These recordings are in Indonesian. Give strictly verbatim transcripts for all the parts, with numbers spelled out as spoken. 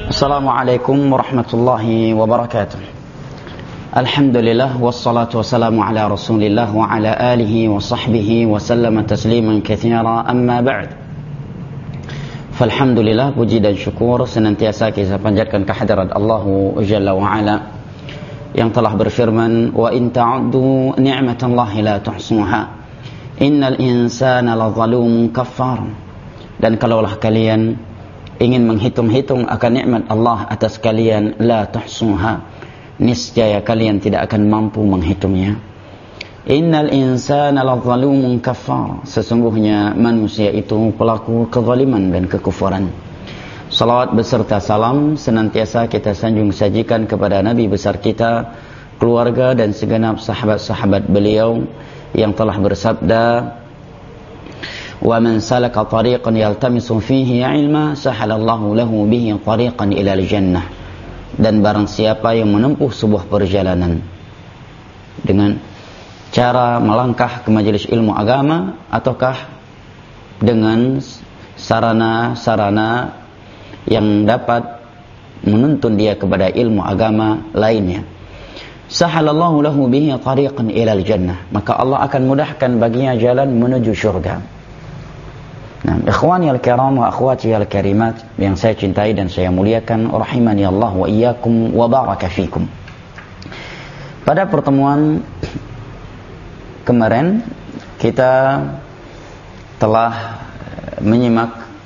Assalamualaikum warahmatullahi wabarakatuh. Alhamdulillah wassalatu wassalamu ala Rasulillah wa ala alihi wa sahbihi wa sallama tasliman katsira, amma ba'd. Falhamdulillah, puji dan syukur senantiasa kita panjatkan kehadirat Allah Jalla wa ala yang telah berfirman, wa in ta'uddu ni'matallahi la tuhsuha innal insana lazalumun kafar. Dan kalaulah kalian ingin menghitung-hitung akan nikmat Allah atas kalian, la tuhsuha, niscaya kalian tidak akan mampu menghitungnya. Innal insana lazalumun kafar, sesungguhnya manusia itu pelaku kezaliman dan kekufuran. Salawat beserta salam senantiasa kita sanjung sajikan kepada Nabi besar kita, keluarga dan segenap sahabat-sahabat beliau yang telah bersabda, wa man salaka tariqan yaltamisu fihi ilma sahalallahu lahu bihi tariqan ila al-jannah. Dan barang siapa yang menempuh sebuah perjalanan dengan cara melangkah ke majelis ilmu agama ataukah dengan sarana-sarana yang dapat menuntun dia kepada ilmu agama lainnya, sahalallahu lahu bihi tariqan ila al-jannah, maka Allah akan mudahkan baginya jalan menuju syurga. Nah, ikhwani al-kiram wa akhwati al-karimat yang saya cintai dan saya muliakan, rahimani Allah wa iyyakum wa baraka fikum. Pada pertemuan kemarin kita telah menyimak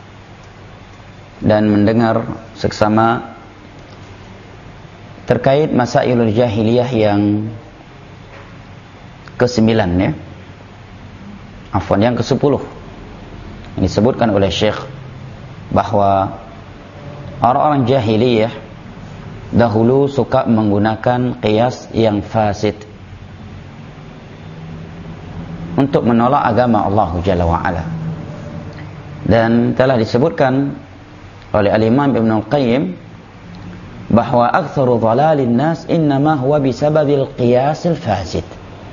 dan mendengar seksama terkait masailul jahiliyah yang kesembilan, ya. Afwan, yang kesepuluh. Ini disebutkan oleh Syekh bahwa orang-orang jahiliyah dahulu suka menggunakan qiyas yang fasid untuk menolak agama Allah Jalla wa'ala. Dan telah disebutkan oleh Al-Imam Ibn Al-Qayyim bahwa aktsaru dhalalin nas innama huwa bisababil qiyasil fasid.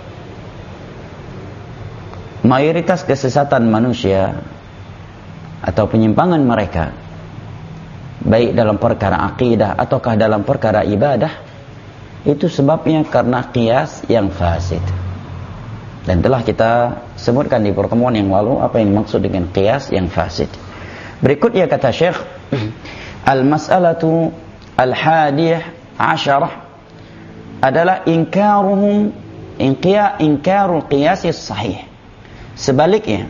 Mayoritas kesesatan manusia atau penyimpangan mereka, baik dalam perkara akidah ataukah dalam perkara ibadah, itu sebabnya karena qiyas yang fasid. Dan telah kita sebutkan di pertemuan yang lalu apa yang dimaksud dengan qiyas yang fasid. Berikutnya kata Syekh, al-mas'alatu al-hadiyah asyarah adalah inkaruhum inqiya inkarul qiyas sahih. Sebaliknya,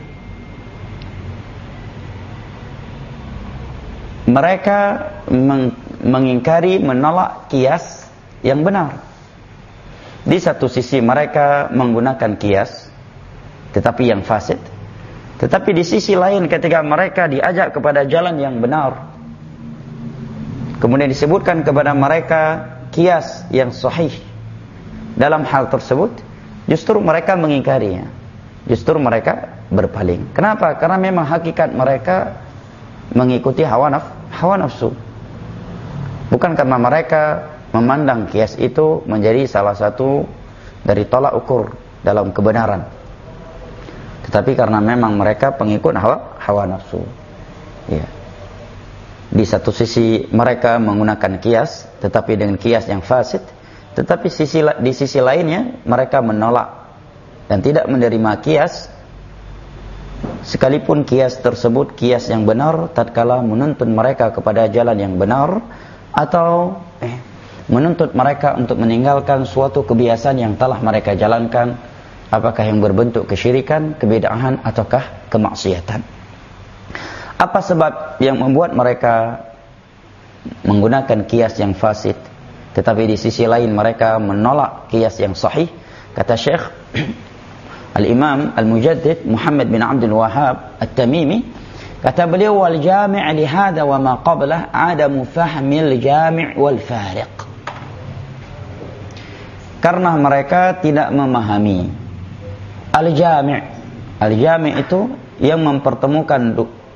mereka meng mengingkari, menolak kias yang benar. Di satu sisi mereka menggunakan kias tetapi yang fasid, tetapi di sisi lain ketika mereka diajak kepada jalan yang benar, kemudian disebutkan kepada mereka kias yang sahih, dalam hal tersebut justru mereka mengingkarinya, justru mereka berpaling. Kenapa? Karena memang hakikat mereka mengikuti hawa naf hawa nafsu, bukan karena mereka memandang kias itu menjadi salah satu dari tolak ukur dalam kebenaran, tetapi karena memang mereka pengikut hawa hawa nafsu. Ya. Di satu sisi mereka menggunakan kias, tetapi dengan kias yang fasid, tetapi sisi di sisi lainnya mereka menolak dan tidak menerima kias, sekalipun kias tersebut kias yang benar tatkala menuntun mereka kepada jalan yang benar, atau eh, menuntut mereka untuk meninggalkan suatu kebiasaan yang telah mereka jalankan, apakah yang berbentuk kesyirikan, kebid'ahan, ataukah kemaksiatan. Apa sebab yang membuat mereka menggunakan kias yang fasid, tetapi di sisi lain mereka menolak kias yang sahih? Kata Syekh Al-Imam Al-Mujaddid Muhammad bin Abdul Wahhab At-Tamimi, kata beliau, wal jami' li hadha wa ma qablah adamu fahmil jami' wal fariq. Karena mereka tidak memahami al-jami'. Al-jami' itu yang mempertemukan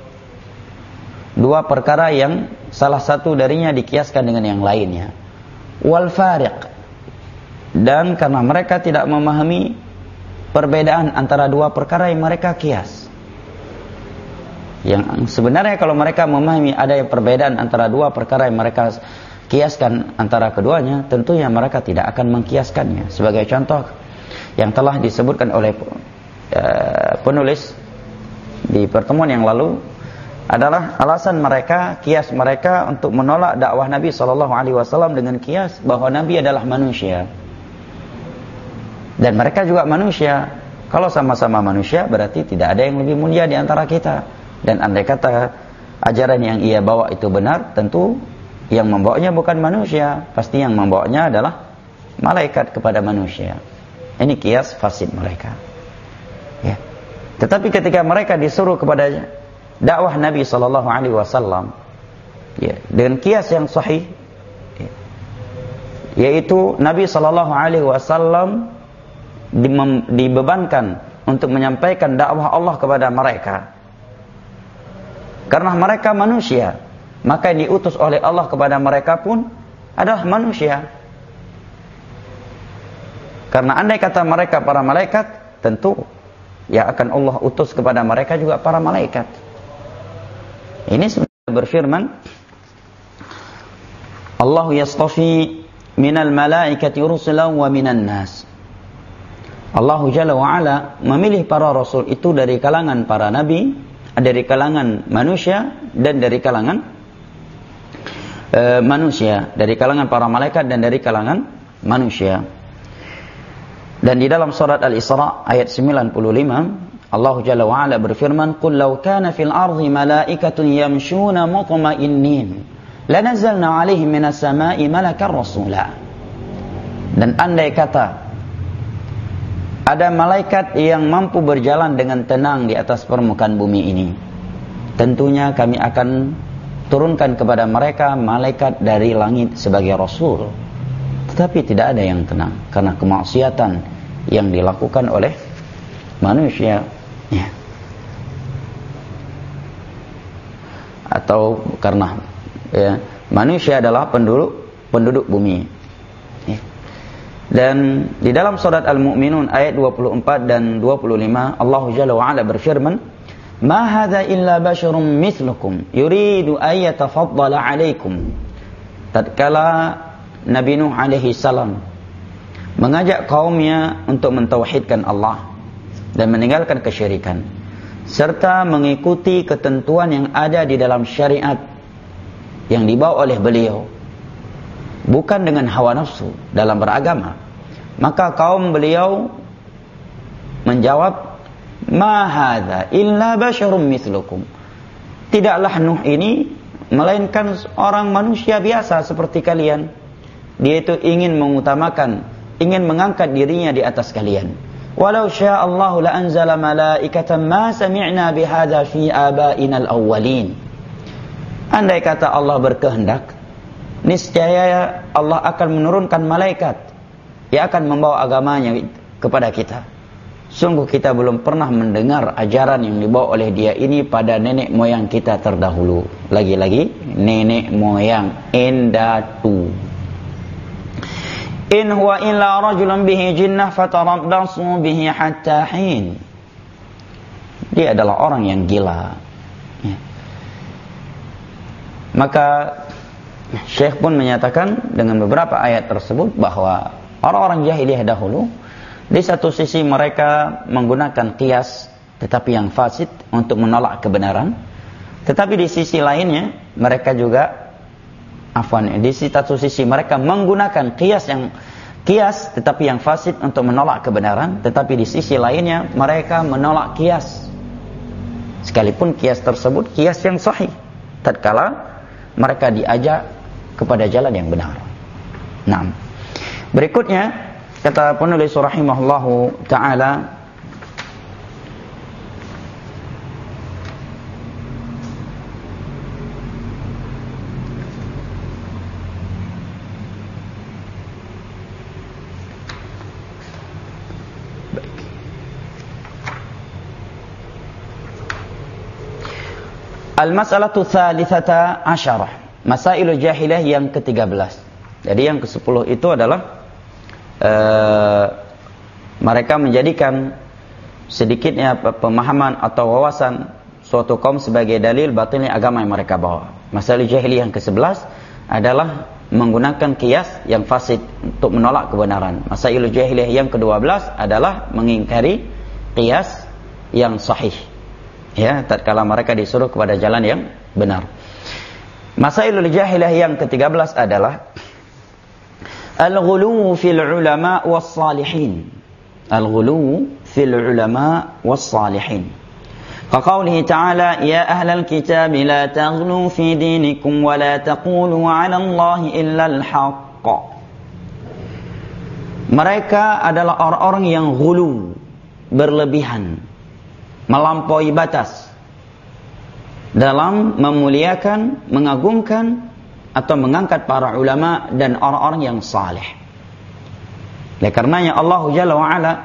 dua perkara yang salah satu darinya dikiaskan dengan yang lainnya. Wal fariq, dan karena mereka tidak memahami perbedaan antara dua perkara yang mereka kias. Yang sebenarnya kalau mereka memahami ada perbedaan antara dua perkara yang mereka kiaskan antara keduanya, tentunya mereka tidak akan mengkiaskannya. Sebagai contoh yang telah disebutkan oleh uh, penulis di pertemuan yang lalu adalah alasan mereka, kias mereka untuk menolak dakwah Nabi shallallahu alaihi wasallam dengan kias bahwa Nabi adalah manusia dan mereka juga manusia. Kalau sama-sama manusia berarti tidak ada yang lebih mulia di antara kita. Dan andai kata ajaran yang ia bawa itu benar, tentu yang membawanya bukan manusia, pasti yang membawanya adalah malaikat kepada manusia. Ini kias fasid mereka. Ya. Tetapi ketika mereka disuruh kepada dakwah Nabi Sallallahu Alaihi Wasallam, ya, dengan kias yang sahih, ya, yaitu Nabi Sallallahu Alaihi Wasallam dibebankan untuk menyampaikan dakwah Allah kepada mereka. Karena mereka manusia, maka yang diutus oleh Allah kepada mereka pun adalah manusia. Karena andai kata mereka para malaikat, tentu ya akan Allah utus kepada mereka juga para malaikat. Ini sebenarnya berfirman, Allah yastafi minal malaikati rusulan wa minan nas. Allah Jalla wa Ala memilih para rasul itu dari kalangan para nabi, dari kalangan manusia dan dari kalangan e, manusia, dari kalangan para malaikat dan dari kalangan manusia. Dan di dalam surat Al-Isra ayat sembilan puluh lima, Allah Jalla wa Ala berfirman, "Qul law kana fil ardi malaikatun yamshuna mutma'innin, lanazzalna 'alaihim minas sama'i malakan rasula." Dan andai kata ada malaikat yang mampu berjalan dengan tenang di atas permukaan bumi ini, tentunya kami akan turunkan kepada mereka malaikat dari langit sebagai rasul. Tetapi tidak ada yang tenang karena kemaksiatan yang dilakukan oleh manusia, ya. Atau karena ya, manusia adalah penduduk penduduk bumi. Dan di dalam surat Al-Mu'minun ayat dua puluh empat dan dua puluh lima, Allah Jalla wa Ala berfirman, "Ma hadza illa basyarum mithlukum yuridu ay yatafaddala 'alaikum." Tatkala Nabi Nuh alaihi salam mengajak kaumnya untuk mentauhidkan Allah dan meninggalkan kesyirikan serta mengikuti ketentuan yang ada di dalam syariat yang dibawa oleh beliau, bukan dengan hawa nafsu dalam beragama. Maka kaum beliau menjawab, "Ma hadza illa basyarum mithlukum." Tidaklah Nuh ini melainkan orang manusia biasa seperti kalian. Dia itu ingin mengutamakan, ingin mengangkat dirinya di atas kalian. "Walau syaa Allahu la anzala malaikatan ma sami'na bihadza fi abaina al-awwalin." Andai kata Allah berkehendak, niscaya Allah akan menurunkan malaikat yang akan membawa agamanya kepada kita. Sungguh kita belum pernah mendengar ajaran yang dibawa oleh dia ini pada nenek moyang kita terdahulu. Lagi-lagi nenek moyang, endatu. In huwa illa rajulun bihi jinnah fatarabbasu bihi hatta hin. Dia adalah orang yang gila. Ya. Maka Syekh pun menyatakan dengan beberapa ayat tersebut bahwa orang-orang jahiliyah dahulu di satu sisi mereka menggunakan qiyas tetapi yang fasid untuk menolak kebenaran, tetapi di sisi lainnya mereka juga afwan di satu sisi mereka menggunakan qiyas yang qiyas tetapi yang fasid untuk menolak kebenaran, tetapi di sisi lainnya mereka menolak qiyas sekalipun qiyas tersebut qiyas yang sahih tatkala mereka diajak kepada jalan yang benar. Nah, berikutnya kata penulis rahimahullahu taala, Al-mas'alatu tsalitsata asyarah, masailul jahiliyah yang ketiga belas. Jadi yang kesepuluh itu adalah uh, mereka menjadikan sedikitnya pemahaman atau wawasan suatu kaum sebagai dalil batilnya agama yang mereka bawa. Masalah jahiliyah yang kesebelas adalah menggunakan qiyas yang fasid untuk menolak kebenaran. Masalah jahiliyah yang kedua belas adalah mengingkari qiyas yang sahih. Ya, tatkala mereka disuruh kepada jalan yang benar. Masailul jahiliyah yang ketiga belas adalah al-ghuluw fil ulama was salihin. Al-ghuluw fil ulama was salihin. Kaqaulihi ta'ala ya ahlal kitab la taghlu fi dinikum wa la taqulu 'ala Allahi illa al-haqq. Mereka adalah orang-orang yang ghulu, berlebihan, melampaui batas dalam memuliakan, mengagungkan atau mengangkat para ulama dan orang-orang yang saleh. Oleh karenanya Allah Jalla wa Ala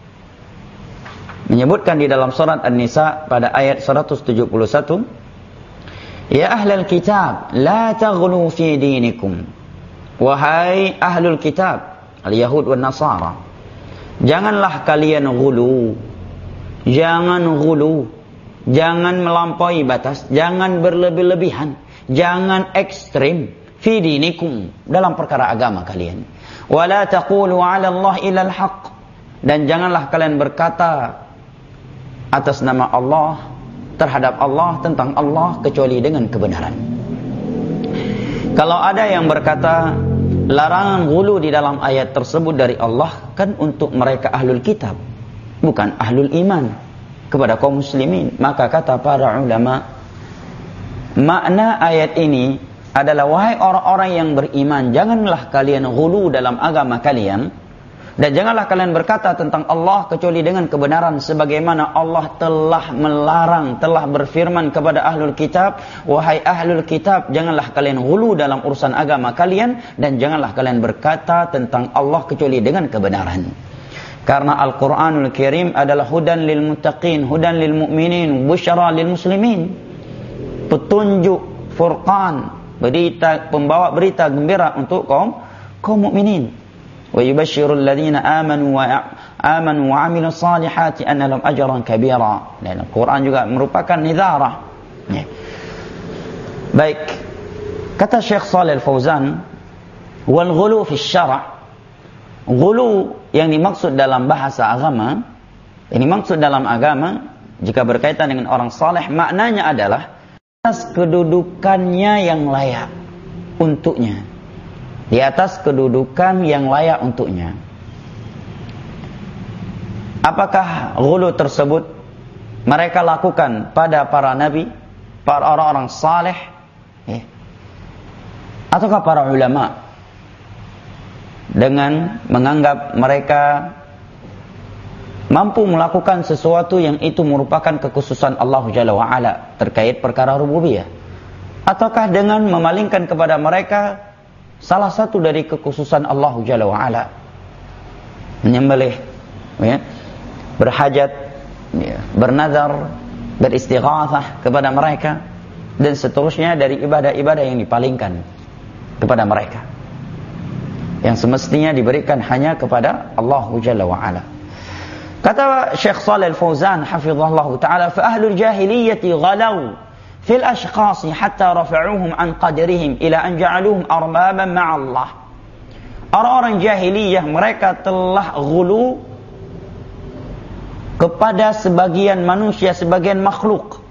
menyebutkan di dalam surat An-Nisa pada ayat seratus tujuh puluh satu, ya ahlal kitab la taghlu fi dinikum. Wahai ahlul kitab, al-yahud wan nasara, janganlah kalian ghulu, jangan ghulu, jangan melampaui batas, jangan berlebih-lebihan, jangan ekstrim fi dinikum, dalam perkara agama kalian. Wala taqulu 'ala Allah illa al-haq, dan janganlah kalian berkata atas nama Allah terhadap Allah tentang Allah kecuali dengan kebenaran. Kalau ada yang berkata larangan ghulu di dalam ayat tersebut dari Allah, kan untuk mereka ahlul kitab, bukan ahlul iman kepada kaum muslimin. Maka kata para ulama, makna ayat ini adalah wahai orang-orang yang beriman, janganlah kalian ghulu dalam agama kalian, dan janganlah kalian berkata tentang Allah kecuali dengan kebenaran, sebagaimana Allah telah melarang, telah berfirman kepada ahlul kitab, wahai ahlul kitab, janganlah kalian ghulu dalam urusan agama kalian, dan janganlah kalian berkata tentang Allah kecuali dengan kebenaran. Karena Al-Quranul Karim adalah hudan lil muttaqin, hudan lil mu'minin, busyara lil muslimin, petunjuk, furqan, berita, pembawa berita gembira untuk kaum kaum mukminin. Wa yubashshirul ladzina amanu wa amanu wa 'amilus salihati anna lahum ajran kabira. Dan Al-Quran juga merupakan nidharah. Ya. Baik. Kata Syekh Shalih Al-Fauzan, wal ghulu fi syara', ghulu yang dimaksud dalam bahasa agama, yang dimaksud dalam agama jika berkaitan dengan orang saleh, maknanya adalah atas kedudukannya yang layak untuknya, di atas kedudukan yang layak untuknya. Apakah ghulu tersebut mereka lakukan pada para nabi, para orang-orang saleh, eh, ataukah para ulama dengan menganggap mereka mampu melakukan sesuatu yang itu merupakan kekhususan Allah Jalla wa Ala terkait perkara rububiyah, ataukah dengan memalingkan kepada mereka salah satu dari kekhususan Allah Jalla wa Ala, menyembelih, ya, berhajat, ya, bernazar, beristighatsah kepada mereka, dan seterusnya dari ibadah-ibadah yang dipalingkan kepada mereka, yang semestinya diberikan hanya kepada Allah Jalla wa Ala. Kata Syekh Shalih Al-Fauzan hafizahullah ta'ala, fa ahlul jahiliyyati ghalaw fil ashqasi hatta rafa'uhum an qadrihim ila an ja'aluhum arbaban ma'allah. Orang-orang jahiliyah mereka telah ghulu kepada sebagian manusia, sebagian makhluk,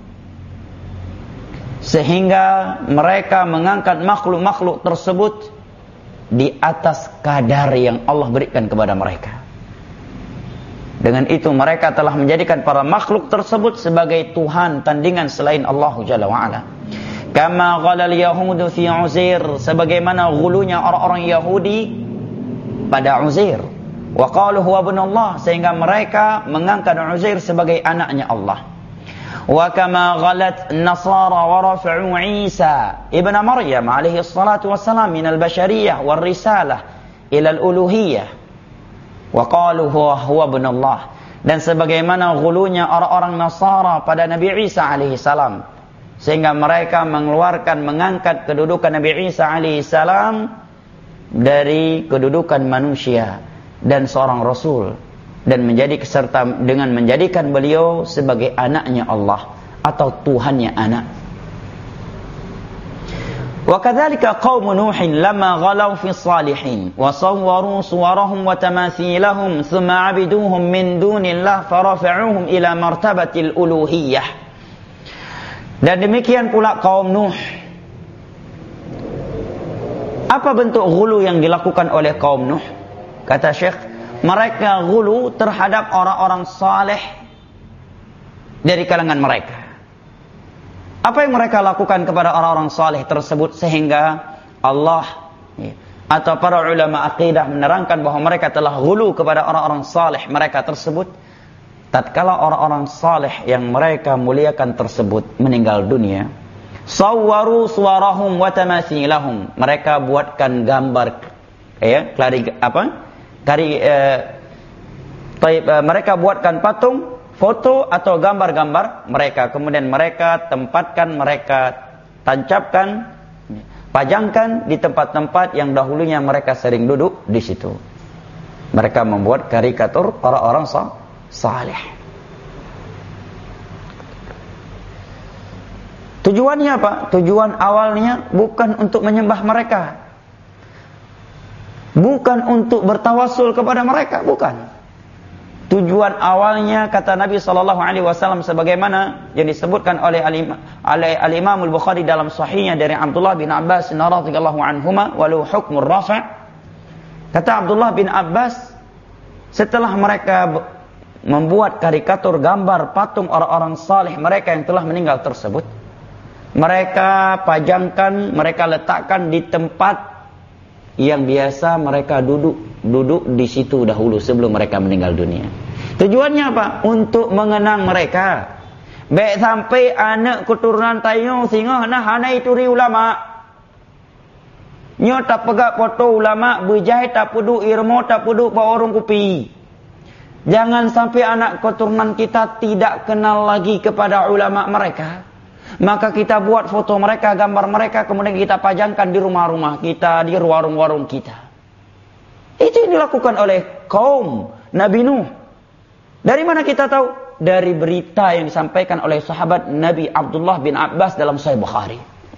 sehingga mereka mengangkat makhluk-makhluk tersebut di atas kadar yang Allah berikan kepada mereka. Dengan itu mereka telah menjadikan para makhluk tersebut sebagai Tuhan tandingan selain Allah Jalla wa Ala. Kama ghalal yahudu fi Uzair, sebagaimana ghulunya orang-orang Yahudi pada Uzair. Wa qalu huwa ibnullah, sehingga mereka mengangkat Uzair sebagai anaknya Allah. Wa kama ghalat Nasara wa rafa'u Isa ibn Maryam alaihi salatu wassalam min al-bashariyah wal risalah ila al-uluhiyah. Wa qalu huwa huwa ibnullah, dan sebagaimana ghulunya orang-orang Nasara pada Nabi Isa alaihi salam, sehingga mereka mengeluarkan, mengangkat kedudukan Nabi Isa alaihi salam dari kedudukan manusia dan seorang rasul, dan menjadi serta dengan menjadikan beliau sebagai anaknya Allah. atau Tuhannya anak. Wa kadzalika qaum Nuhin lamma ghalaw fi salihin wa sawwaru suwarahum wa tamathilahum thumma 'abiduhum min dunillah farafa'uhum ila martabatil uluhiyah. Dan demikian pula kaum Nuh. Apa bentuk ghulu yang dilakukan oleh kaum Nuh? Kata Syekh, mereka ghulu terhadap orang-orang saleh dari kalangan mereka. Apa yang mereka lakukan kepada orang-orang saleh tersebut sehingga Allah ya, atau para ulama akidah menerangkan bahwa mereka telah ghulu kepada orang-orang saleh mereka tersebut tatkala orang-orang saleh yang mereka muliakan tersebut meninggal dunia. Sawwaru suwarahum wa tamathilahum, mereka buatkan gambar ya, klari apa? Kari eh, taib, eh, mereka buatkan patung, foto atau gambar-gambar mereka, kemudian mereka tempatkan, mereka tancapkan, pajangkan di tempat-tempat yang dahulunya mereka sering duduk di situ. Mereka membuat karikatur orang-orang saleh. Tujuannya apa? Tujuan awalnya bukan untuk menyembah mereka, bukan untuk bertawasul kepada mereka, bukan. Tujuan awalnya kata Nabi sallallahu alaihi wasallam sebagaimana yang disebutkan oleh Al-Imam Al-Bukhari dalam sahihnya dari Abdullah bin Abbas radhiyallahu anhuma walau hukmur rafa'. Kata Abdullah bin Abbas, setelah mereka membuat karikatur gambar patung orang-orang saleh mereka yang telah meninggal tersebut, mereka pajangkan, mereka letakkan di tempat yang biasa mereka duduk duduk di situ dahulu sebelum mereka meninggal dunia. Tujuannya apa? Untuk mengenang mereka. Baik sampai anak keturunan tayo singa nah hana itu ri ulama. Nyo tak pegak foto ulama berjahit tak pudu irmo tak pudu bawa orang kupi. Jangan sampai anak keturunan kita tidak kenal lagi kepada ulama mereka. Maka kita buat foto mereka, gambar mereka, kemudian kita pajangkan di rumah-rumah kita, di warung-warung kita. Itu yang dilakukan oleh kaum Nabi Nuh. Dari mana kita tahu? Dari berita yang disampaikan oleh sahabat Nabi Abdullah bin Abbas dalam Sahih Bukhari.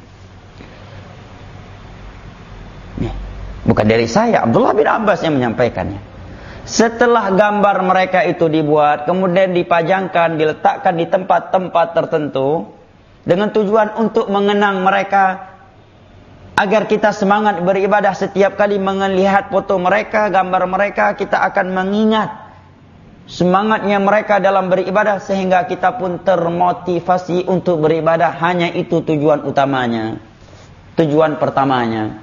Bukan dari saya, Abdullah bin Abbas yang menyampaikannya. Setelah gambar mereka itu dibuat, kemudian dipajangkan, diletakkan di tempat-tempat tertentu, dengan tujuan untuk mengenang mereka, agar kita semangat beribadah. Setiap kali melihat foto mereka, gambar mereka, kita akan mengingat semangatnya mereka dalam beribadah, sehingga kita pun termotivasi untuk beribadah. Hanya itu tujuan utamanya, tujuan pertamanya.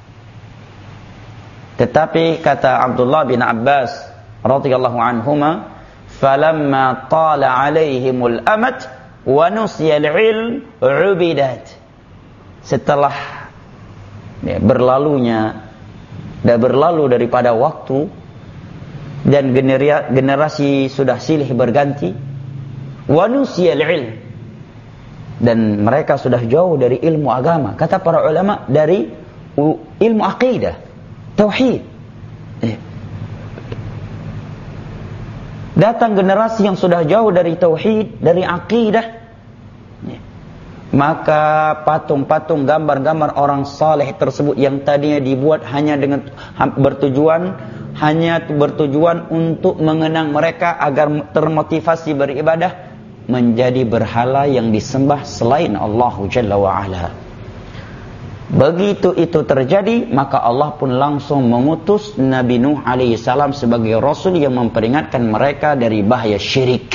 Tetapi kata Abdullah bin Abbas radhiyallahu anhuma, falamma tala alaihimul amad wa nusiyal ilm ubidat. Setelah ya, berlalunya dan berlalu daripada waktu dan generasi sudah silih berganti, wa nusiyal ilm, dan mereka sudah jauh dari ilmu agama. Kata para ulama, dari ilmu akidah, tauhid. Ya. Datang generasi yang sudah jauh dari tauhid, dari akidah, ya. Maka patung-patung, gambar-gambar orang saleh tersebut yang tadinya dibuat hanya dengan bertujuan hanya bertujuan untuk mengenang mereka agar termotivasi beribadah, menjadi berhala yang disembah selain Allah Jalla wa Ala. Begitu itu terjadi, maka Allah pun langsung mengutus Nabi Nuh alaihi salam sebagai rasul yang memperingatkan mereka dari bahaya syirik.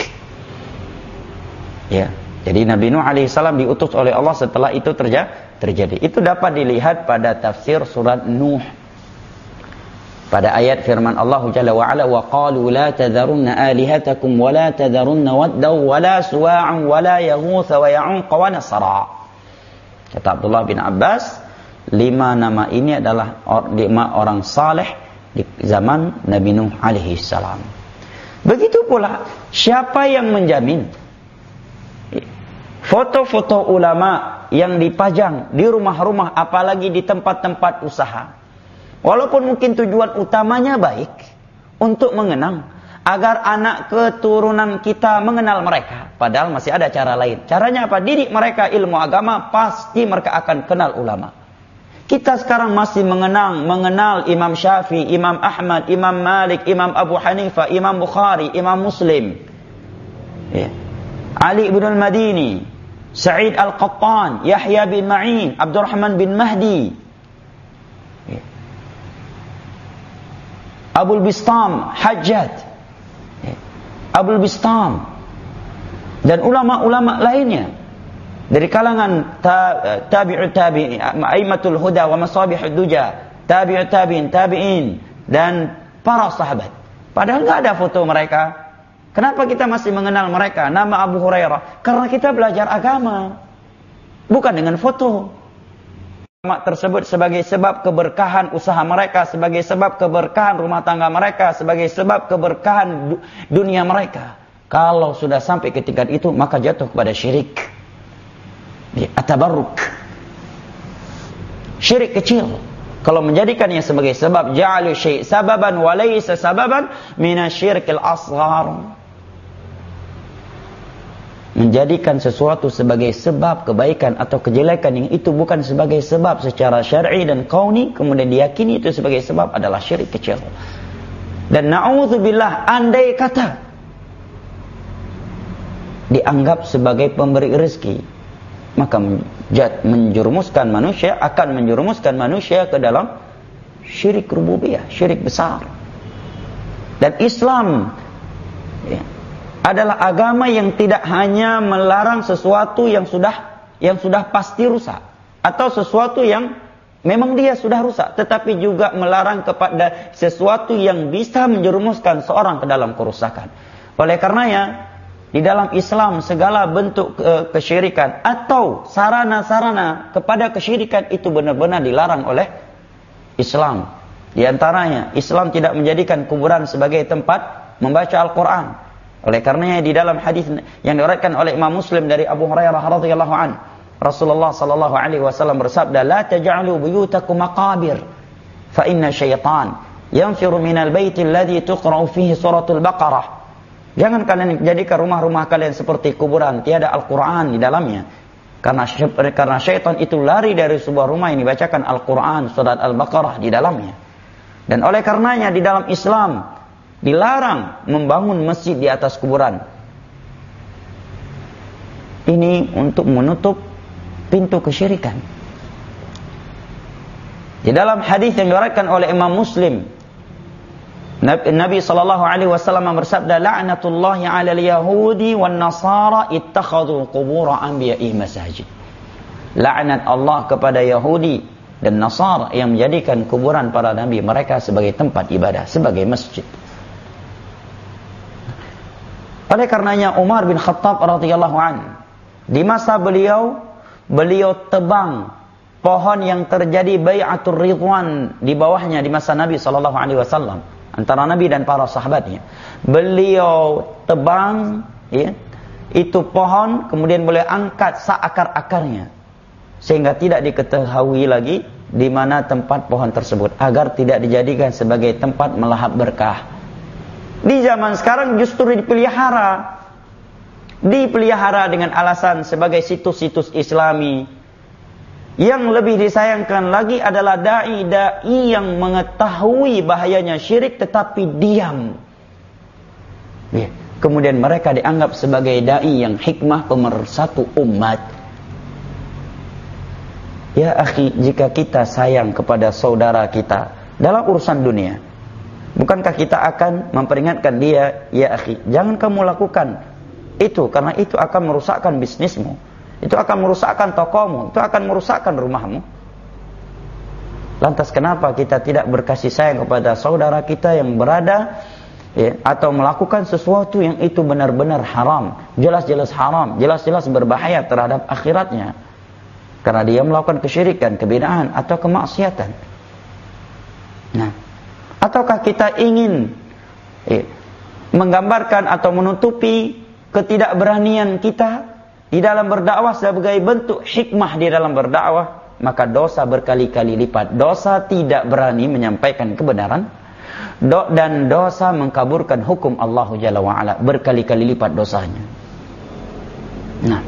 Ya, jadi Nabi Nuh alaihi salam diutus oleh Allah setelah itu terja terjadi. Itu dapat dilihat pada tafsir surat Nuh. Pada ayat firman Allah Jalla wa Ala, wa qalu la tadharunna alihatakum wa la tadharunna wadda wa la suwa'an wa la yaghutha wa ya'uq wa nasra. Kata Abdullah bin Abbas, lima nama ini adalah lima orang saleh di zaman Nabi Nuh alaihi salam. Begitu pula, siapa yang menjamin foto-foto ulama yang dipajang di rumah-rumah, apalagi di tempat-tempat usaha, walaupun mungkin tujuan utamanya baik untuk mengenang, agar anak keturunan kita mengenal mereka. Padahal masih ada cara lain. Caranya apa? Didik mereka ilmu agama, pasti mereka akan kenal ulama. Kita sekarang masih mengenang, mengenal Imam Syafi'i, Imam Ahmad, Imam Malik, Imam Abu Hanifah, Imam Bukhari, Imam Muslim, ya. Ali bin al-Madini, Sa'id al-Qattan, Yahya bin Ma'in, Abdurrahman bin Mahdi, ya. Abul Bistam, Hajjat, Abul Bistam, dan ulama-ulama lainnya dari kalangan tabi'ut tabi'in, aimatul huda wa masabihud duja, tabi'ut tabi'in, tabi'in, dan para sahabat. Padahal nggak ada foto mereka. Kenapa kita masih mengenal mereka? Nama Abu Hurairah. Karena kita belajar agama, bukan dengan foto. Nama tersebut sebagai sebab keberkahan usaha mereka, sebagai sebab keberkahan rumah tangga mereka, sebagai sebab keberkahan dunia mereka. Kalau sudah sampai ke tingkat itu, maka jatuh kepada syirik. At-tabarruk. Syirik kecil. Kalau menjadikannya sebagai sebab, ja'alu syai' sababan wa laysa sababan minasyirkil asghar. Menjadikan sesuatu sebagai sebab kebaikan atau kejelekan yang itu bukan sebagai sebab secara syar'i dan kauni, kemudian diyakini itu sebagai sebab, adalah syirik kecil. Dan na'udzubillah, andai kata dianggap sebagai pemberi rezeki, maka menjerumuskan manusia, akan menjerumuskan manusia ke dalam syirik rububiyah, syirik besar. Dan Islam, ya, adalah agama yang tidak hanya melarang sesuatu yang sudah yang sudah pasti rusak atau sesuatu yang memang dia sudah rusak, tetapi juga melarang kepada sesuatu yang bisa menjerumuskan seorang ke dalam kerusakan. Oleh karenanya, di dalam Islam segala bentuk ke kesyirikan atau sarana-sarana kepada kesyirikan itu benar-benar dilarang oleh Islam. Di antaranya, Islam tidak menjadikan kuburan sebagai tempat membaca Al-Quran. Oleh karenanya di dalam hadis yang diriwayatkan oleh Imam Muslim dari Abu Hurairah radhiyallahu an, Rasulullah sallallahu alaihi wasallam bersabda, "La taj'alu buyutakum maqabir, fa inna syaitan yanfiru minal baiti alladhi tuqra'u fihi suratul Baqarah." Jangan kalian jadikan rumah-rumah kalian seperti kuburan, tiada Al-Quran di dalamnya. Karena karena syaitan itu lari dari sebuah rumah yang dibacakan Al-Quran, surat Al-Baqarah di dalamnya. Dan oleh karenanya di dalam Islam dilarang membangun masjid di atas kuburan. Ini untuk menutup pintu kesyirikan. Di dalam hadis yang diriwayatkan oleh Imam Muslim, Nabi sallallahu alaihi wasallam bersabda, "La'natullahi 'alal yahudi wan nasara ittakhadhu qubur anbiya'i masajid." Laknat Allah kepada Yahudi dan Nasara yang menjadikan kuburan para nabi mereka sebagai tempat ibadah, sebagai masjid. Oleh karenanya Umar bin Khattab radhiyallahu anhu, di masa beliau, beliau tebang pohon yang terjadi bai'atur ridwan di bawahnya di masa Nabi sallallahu alaihi wasallam, antara Nabi dan para sahabatnya. Beliau tebang, ya, itu pohon, kemudian beliau angkat seakar-akarnya sehingga tidak diketahui lagi di mana tempat pohon tersebut, agar tidak dijadikan sebagai tempat melahap berkah. Di zaman sekarang justru dipelihara. Dipelihara dengan alasan sebagai situs-situs Islami. Yang lebih disayangkan lagi adalah da'i-da'i yang mengetahui bahayanya syirik tetapi diam. Ya. Kemudian mereka dianggap sebagai da'i yang hikmah, pemersatu umat. Ya akhi, jika kita sayang kepada saudara kita dalam urusan dunia, bukankah kita akan memperingatkan dia, ya akhi, jangan kamu lakukan itu, karena itu akan merusakkan bisnismu, itu akan merusakkan tokomu, itu akan merusakkan rumahmu. Lantas kenapa kita tidak berkasih sayang kepada saudara kita yang berada, ya, atau melakukan sesuatu yang itu benar-benar haram, jelas-jelas haram, jelas-jelas berbahaya terhadap akhiratnya, karena dia melakukan kesyirikan, kebid'ahan atau kemaksiatan. Nah, ataukah kita ingin eh, menggambarkan atau menutupi ketidakberanian kita di dalam berdakwah sebagai bentuk hikmah di dalam berdakwah? Maka dosa berkali-kali lipat. Dosa tidak berani menyampaikan kebenaran, Do, dan dosa mengkaburkan hukum Allah Jalla wa'ala, berkali-kali lipat dosanya. Nah,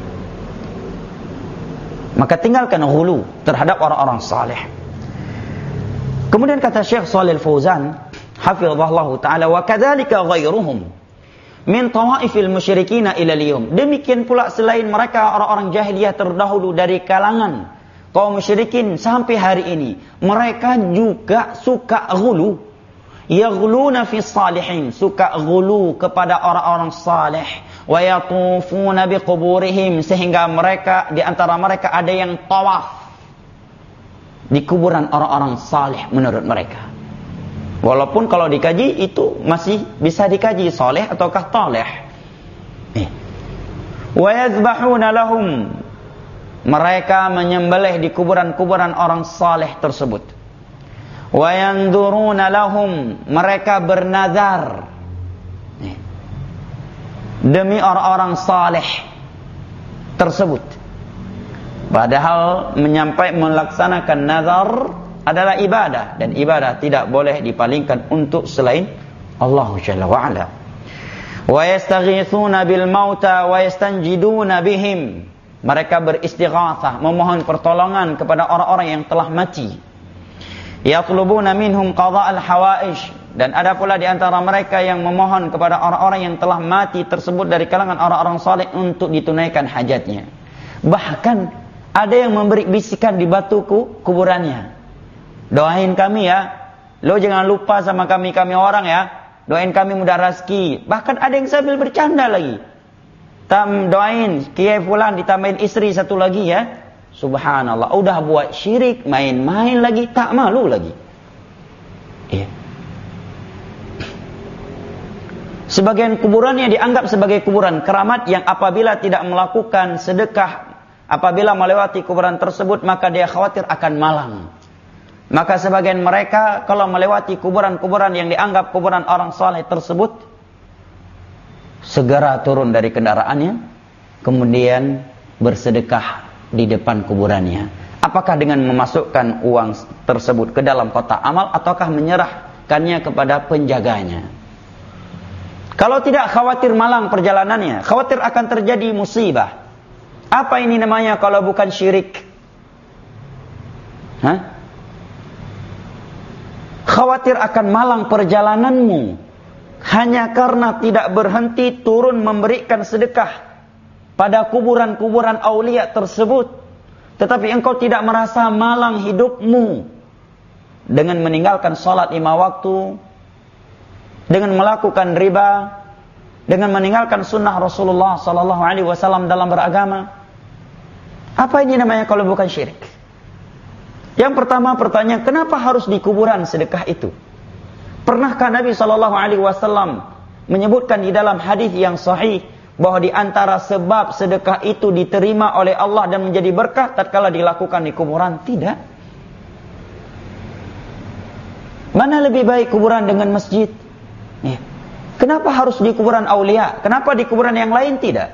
maka tinggalkan ghulu terhadap orang-orang saleh. Kemudian kata Syekh Shalih Al-Fauzan hafizahullah taala, wa kadzalika ghairuhum min tawaifil musyrikin ila al-yawm. Demikian pula selain mereka orang-orang jahiliyah terdahulu dari kalangan kaum musyrikin sampai hari ini, mereka juga suka ghulu. Yaghluna fi salihin, suka ghulu kepada orang-orang saleh. Wa yatufuna bi quburihim, sehingga mereka di antara mereka ada yang tawaf di kuburan orang-orang saleh menurut mereka. Walaupun kalau dikaji itu masih bisa dikaji saleh ataukah taleh. Eh. Wa yadhbahuna lahum, mereka menyembelih di kuburan-kuburan orang saleh tersebut. Wa yanduruna lahum, mereka bernazar eh. demi orang-orang saleh tersebut. Padahal menyampai melaksanakan nazar adalah ibadah, dan ibadah tidak boleh dipalingkan untuk selain Allah Jalla wa'ala. Wa yastaghithuna bil mauta wa yastanjiduna bihim, mereka beristighatsah, memohon pertolongan kepada orang-orang yang telah mati. Yatlubuna minhum qada'al hawaij, dan ada pula di antara mereka yang memohon kepada orang-orang yang telah mati tersebut dari kalangan orang-orang saleh untuk ditunaikan hajatnya. Bahkan ada yang memberi bisikan di batu kuburannya, doain kami ya, lo jangan lupa sama kami, kami orang ya, doain kami mudah rezeki. Bahkan ada yang sambil bercanda lagi, tam doain kiai fulan ditambahin istri satu lagi ya. Subhanallah, udah buat syirik, main-main lagi, tak malu lagi. Iya. Sebagian kuburannya dianggap sebagai kuburan keramat yang apabila tidak melakukan sedekah, apabila melewati kuburan tersebut, maka dia khawatir akan malang. Maka sebagian mereka kalau melewati kuburan-kuburan yang dianggap kuburan orang saleh tersebut, segera turun dari kendaraannya, kemudian bersedekah di depan kuburannya. Apakah dengan memasukkan uang tersebut ke dalam kotak amal, ataukah menyerahkannya kepada penjaganya? Kalau tidak, khawatir malang perjalanannya, khawatir akan terjadi musibah. Apa ini namanya kalau bukan syirik? Hah? Khawatir akan malang perjalananmu hanya karena tidak berhenti turun memberikan sedekah pada kuburan-kuburan aulia tersebut. Tetapi engkau tidak merasa malang hidupmu dengan meninggalkan salat lima waktu, dengan melakukan riba, dengan meninggalkan sunnah Rasulullah sallallahu alaihi wasallam dalam beragama. Apa ini namanya kalau bukan syirik? Yang pertama pertanyaan, kenapa harus di kuburan sedekah itu? Pernahkah Nabi sallallahu alaihi wasallam menyebutkan di dalam hadis yang sahih bahwa di antara sebab sedekah itu diterima oleh Allah dan menjadi berkah tatkala dilakukan di kuburan? Tidak. Mana lebih baik kuburan dengan masjid? Ya. Kenapa harus di kuburan aulia? Kenapa di kuburan yang lain tidak?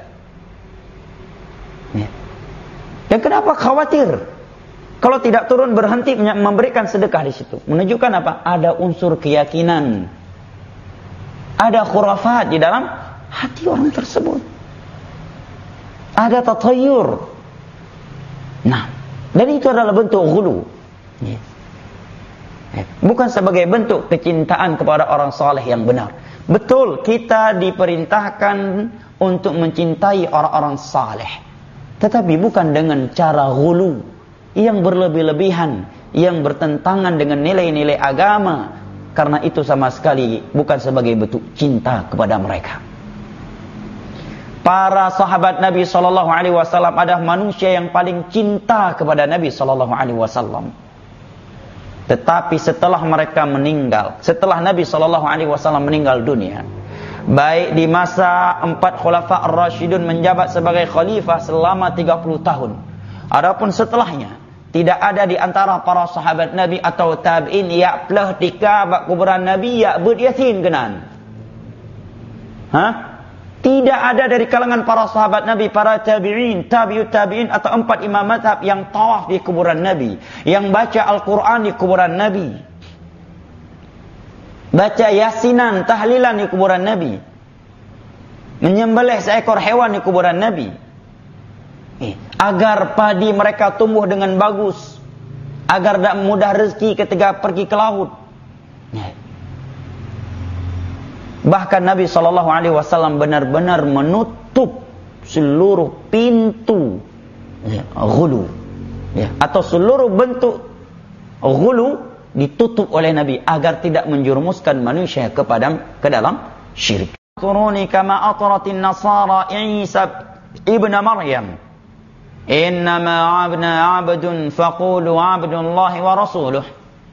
Ya. Dan kenapa khawatir kalau tidak turun berhenti memberikan sedekah di situ? Menunjukkan apa? Ada unsur keyakinan, ada khurafat di dalam hati orang tersebut, ada tatayur. Nah, dan itu adalah bentuk ghulu, ya. Bukan sebagai bentuk kecintaan kepada orang saleh yang benar. Betul, kita diperintahkan untuk mencintai orang-orang saleh, tetapi bukan dengan cara ghulu yang berlebih-lebihan, yang bertentangan dengan nilai-nilai agama. Karena itu sama sekali bukan sebagai bentuk cinta kepada mereka. Para sahabat Nabi sallallahu alaihi wasallam adalah manusia yang paling cinta kepada Nabi sallallahu alaihi wasallam. Tetapi setelah mereka meninggal, setelah Nabi sallallahu alaihi wasallam meninggal dunia, baik di masa empat khulafa ar-rasyidun menjabat sebagai khalifah selama tiga puluh tahun, adapun setelahnya tidak ada di antara para sahabat Nabi atau tabi'in ya pelah di Ka'bah kuburan Nabi ya bud yasin genan. Hah? Tidak ada dari kalangan para sahabat Nabi, para tabi'in, tabi'ut tabi'in atau empat imam mazhab yang tawaf di kuburan Nabi, yang baca Al-Quran di kuburan Nabi. baca yasinan, tahlilan di kuburan Nabi, menyembelih seekor hewan di kuburan Nabi, eh, agar padi mereka tumbuh dengan bagus, agar tak mudah rezeki ketika pergi ke laut. Eh. Bahkan Nabi shallallahu alaihi wasallam benar-benar menutup seluruh pintu ya, ghulu, ya, atau seluruh bentuk ghulu ditutup oleh Nabi agar tidak menjerumuskan manusia kepada ke dalam syirik. Turuni kama atratin nasara Isa ibn Maryam. Innama abna abdun faqulu abdullahi wa rasuluh.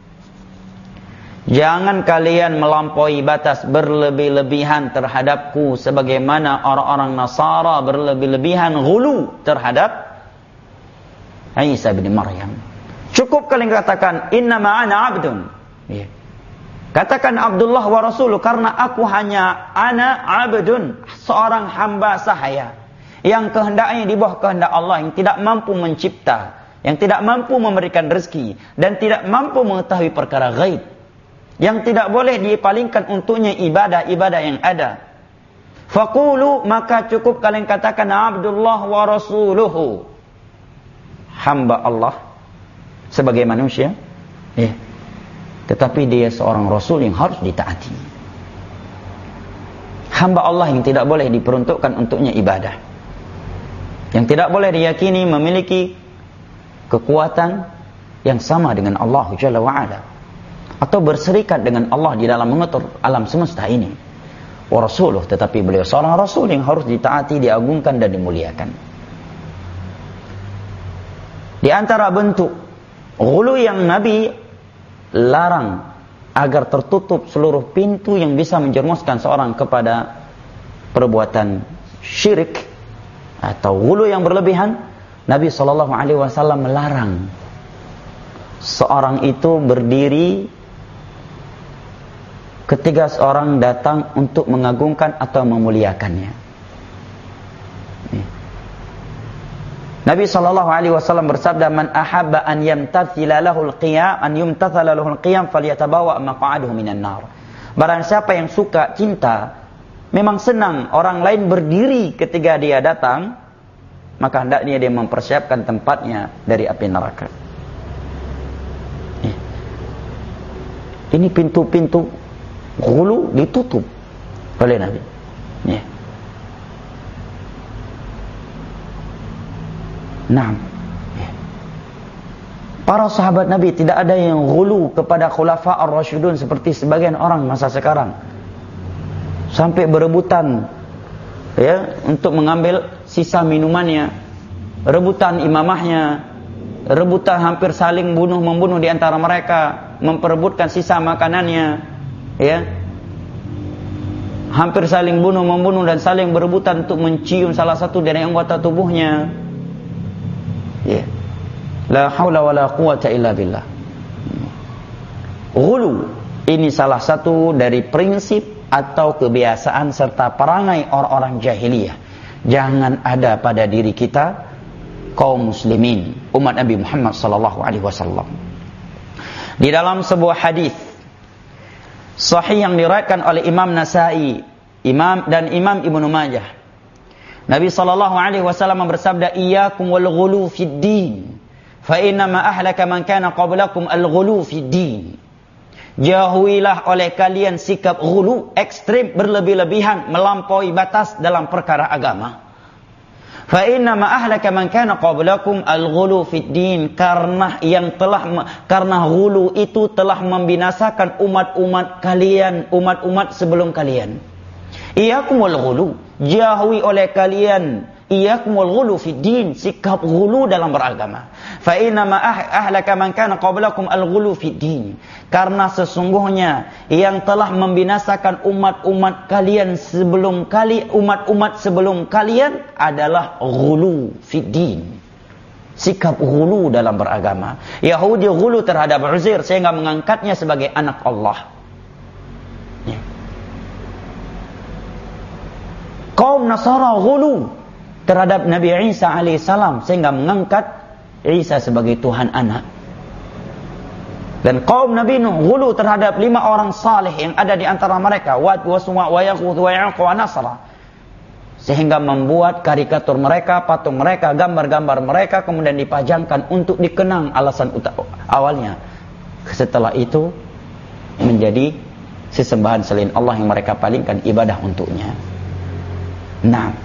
Jangan kalian melampaui batas berlebih-lebihan terhadapku sebagaimana orang-orang Nasara berlebih-lebihan ghulu terhadap Isa bin Maryam. Cukup kalian katakan innama ana abdun. Ya. Katakan Abdullah wa Rasuluh, karena aku hanya ana abdun, seorang hamba sahaya yang kehendaknya di bawah kehendak Allah, yang tidak mampu mencipta, yang tidak mampu memberikan rezeki, dan tidak mampu mengetahui perkara gaib, yang tidak boleh dipalingkan untuknya ibadah-ibadah yang ada. Faqulu, maka cukup kalian katakan Abdullah wa Rasuluhu, hamba Allah sebagai manusia, ya, tetapi dia seorang Rasul yang harus ditaati. Hamba Allah yang tidak boleh diperuntukkan untuknya ibadah, yang tidak boleh diyakini memiliki kekuatan yang sama dengan Allah Jalla wa'ala, atau berserikat dengan Allah di dalam mengatur alam semesta ini. Wa Rasuluh, tetapi beliau seorang Rasul yang harus ditaati, diagungkan dan dimuliakan. Di antara bentuk ghulu yang Nabi larang agar tertutup seluruh pintu yang bisa menjerumuskan seorang kepada perbuatan syirik atau ghulu yang berlebihan, Nabi shallallahu alaihi wasallam melarang seorang itu berdiri ketika seorang datang untuk mengagungkan atau memuliakannya. Nabi shallallahu alaihi wasallam bersabda, "Man ahabba an yamtathila lahul qiyam an yumtathala lahul qiyam falyatabawa maq'adahu minan nar." Barang siapa yang suka, cinta, memang senang orang lain berdiri ketika dia datang, maka hendaknya dia mempersiapkan tempatnya dari api neraka. Ini pintu-pintu ghulu ditutup oleh Nabi. Ya. Nah, ya. Para sahabat Nabi tidak ada yang ghulu kepada khulafa ar-rasyidun seperti sebagian orang masa sekarang, sampai berebutan ya untuk mengambil sisa minumannya, rebutan imamahnya, rebutan hampir saling bunuh membunuh di antara mereka, memperebutkan sisa makanannya, ya, hampir saling bunuh membunuh dan saling berebutan untuk mencium salah satu dari anggota tubuhnya. Ya, la haula wala quwata illa billah. Ghulu ini salah satu dari prinsip atau kebiasaan serta perangai orang-orang jahiliyah. Jangan ada pada diri kita kaum muslimin, umat Nabi Muhammad sallallahu alaihi wasallam. Di dalam sebuah hadis sahih yang diriwayatkan oleh Imam Nasa'i, Imam dan Imam Ibnu Majah, Nabi sallallahu alaihi wasallam bersabda, "Iyyakum wal ghulu fid din, fa inna ma ahlaka man kana qablakum al ghulu fid din." Jauhilah oleh kalian sikap ghulu, ekstrim, berlebih-lebihan, melampaui batas dalam perkara agama. Fa inna ma ahlaka man kana qablakum al-ghulu fid din, karena yang telah karena ghulu itu telah membinasakan umat-umat kalian, umat-umat sebelum kalian. Iyyakumul ghulu, jauhi oleh kalian iyyakumul ghulu fid din, sikap ghulu dalam beragama. Fa inna ma ahlaka man kana qablakum al-ghulu fid din, karena sesungguhnya yang telah membinasakan umat-umat kalian sebelum kali umat-umat sebelum kalian adalah ghulu fid din, sikap ghulu dalam beragama. Yahudi ghulu terhadap Uzair sehingga mengangkatnya sebagai anak Allah. Ya. Kaum Nasara ghulu terhadap Nabi Isa alaihissalam sehingga mengangkat Isa sebagai Tuhan anak. Dan kaum Nabi Nuh ghulu terhadap lima orang saleh yang ada di antara mereka, Wad wa Suwa wa Yaghut wa Ya'uq wa Nasra, sehingga membuat karikatur mereka, patung mereka, gambar-gambar mereka kemudian dipajangkan untuk dikenang alasan awalnya. Setelah itu menjadi sesembahan selain Allah yang mereka palingkan ibadah untuknya. Nah,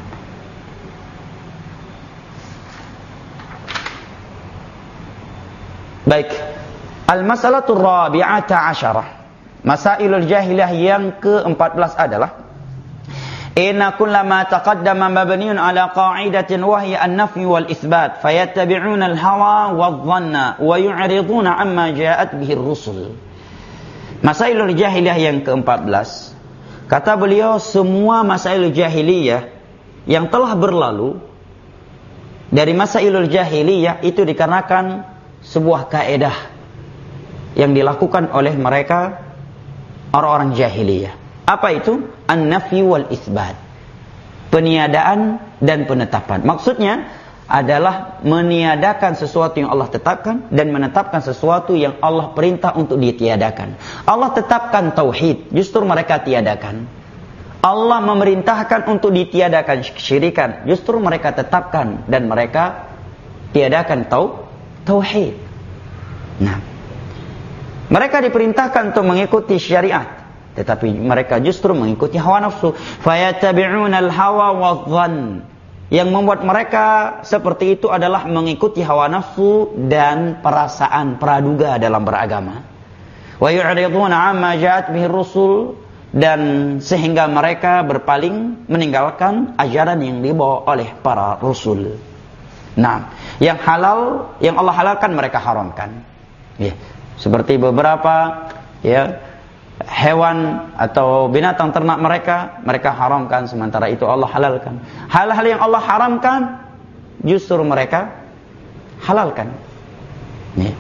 baik. Al-mas'alatul rabi'ata asyarah. Masailul jahiliyah yang keempat belas adalah inna kullama taqaddama mabniun ala qa'idatin wa hiya an-nafy wal itsbat fayattabi'una al-hawa wadh-dhanna wa yu'riduna amma ja'at bihi ar-rusul. Masailul jahiliyah yang keempat belas. Kata beliau, semua masailul jahiliyah yang telah berlalu dari masailul jahiliyah itu dikarenakan sebuah kaedah yang dilakukan oleh mereka orang-orang jahiliyah. Apa itu? An-nafy wal itsbat. Peniadaan dan penetapan. Maksudnya adalah meniadakan sesuatu yang Allah tetapkan dan menetapkan sesuatu yang Allah perintah untuk ditiadakan. Allah tetapkan tauhid, justru mereka tiadakan. Allah memerintahkan untuk ditiadakan kesyirikan, justru mereka tetapkan dan mereka tiadakan tau tauhid. Nah, mereka diperintahkan untuk mengikuti syariat, tetapi mereka justru mengikuti hawa nafsu. Fayattabi'una al-hawa wadh-dhann. Yang membuat mereka seperti itu adalah mengikuti hawa nafsu dan perasaan praduga dalam beragama. Wa yu'riduna 'amma ja'at bihi ar-rusul, dan sehingga mereka berpaling meninggalkan ajaran yang dibawa oleh para rasul. Nah, yang halal, yang Allah halalkan mereka haramkan. Ya. Seperti beberapa ya hewan atau binatang ternak mereka, mereka haramkan, sementara itu Allah halalkan. Hal-hal yang Allah haramkan justru mereka halalkan. Nih.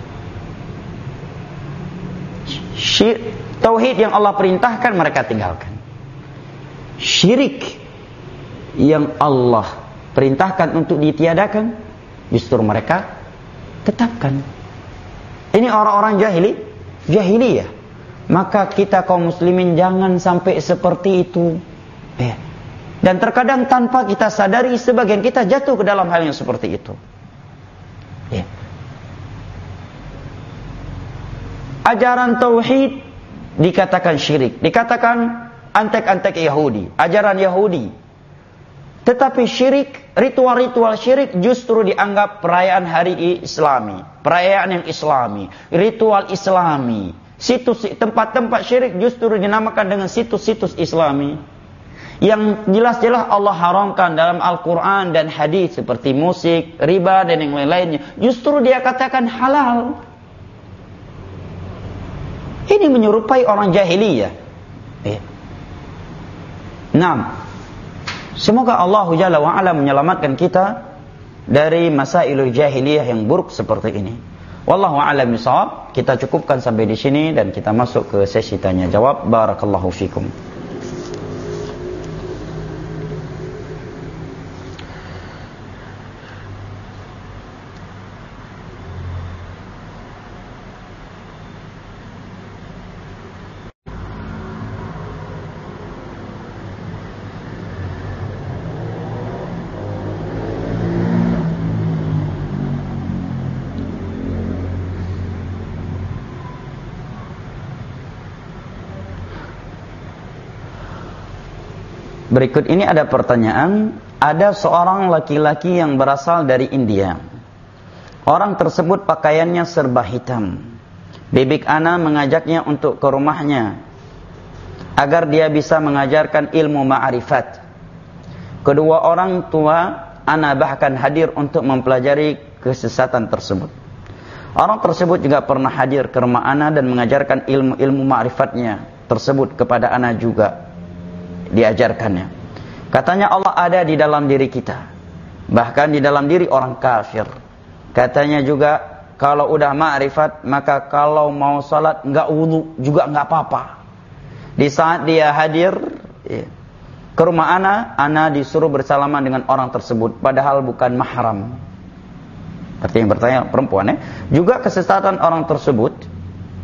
Syirik, tauhid yang Allah perintahkan mereka tinggalkan. Syirik yang Allah perintahkan untuk ditiadakan justru mereka tetapkan. Ini orang-orang jahili, jahiliyah. Maka kita kaum muslimin jangan sampai seperti itu. Ya. Dan terkadang tanpa kita sadari sebagian kita jatuh ke dalam hal yang seperti itu. Ya. Ajaran tauhid dikatakan syirik, dikatakan antek-antek Yahudi, ajaran Yahudi. Tetapi syirik, ritual-ritual syirik justru dianggap perayaan hari Islami, perayaan yang Islami, ritual Islami. Situs tempat-tempat syirik justru dinamakan dengan situs-situs Islami. Yang jelas-jelas Allah haramkan dalam Al-Quran dan hadis seperti musik, riba dan yang lain-lainnya. Justru dia katakan halal. Ini menyerupai orang jahiliyah. Eh. Nah, semoga Allah Jalla wa'ala menyelamatkan kita dari masailul jahiliyah yang buruk seperti ini. Wallahu a'lam bishawab. Kita cukupkan sampai di sini dan kita masuk ke sesi tanya jawab. Barakallahu fikum. Berikut ini ada pertanyaan. Ada seorang laki-laki yang berasal dari India. Orang tersebut pakaiannya serba hitam. Bibik ana mengajaknya untuk ke rumahnya agar dia bisa mengajarkan ilmu ma'rifat. Kedua orang tua ana bahkan hadir untuk mempelajari kesesatan tersebut. Orang tersebut juga pernah hadir ke rumah ana dan mengajarkan ilmu-ilmu ma'rifatnya tersebut kepada ana juga. Diajarkannya. Katanya Allah ada di dalam diri kita, bahkan di dalam diri orang kafir. Katanya juga kalau udah ma'rifat, maka kalau mau salat enggak wudu juga enggak apa-apa. Di saat dia hadir ya, ke rumah ana, ana disuruh bersalaman dengan orang tersebut padahal bukan mahram. Artinya bertanya perempuan ya. Juga kesesatan orang tersebut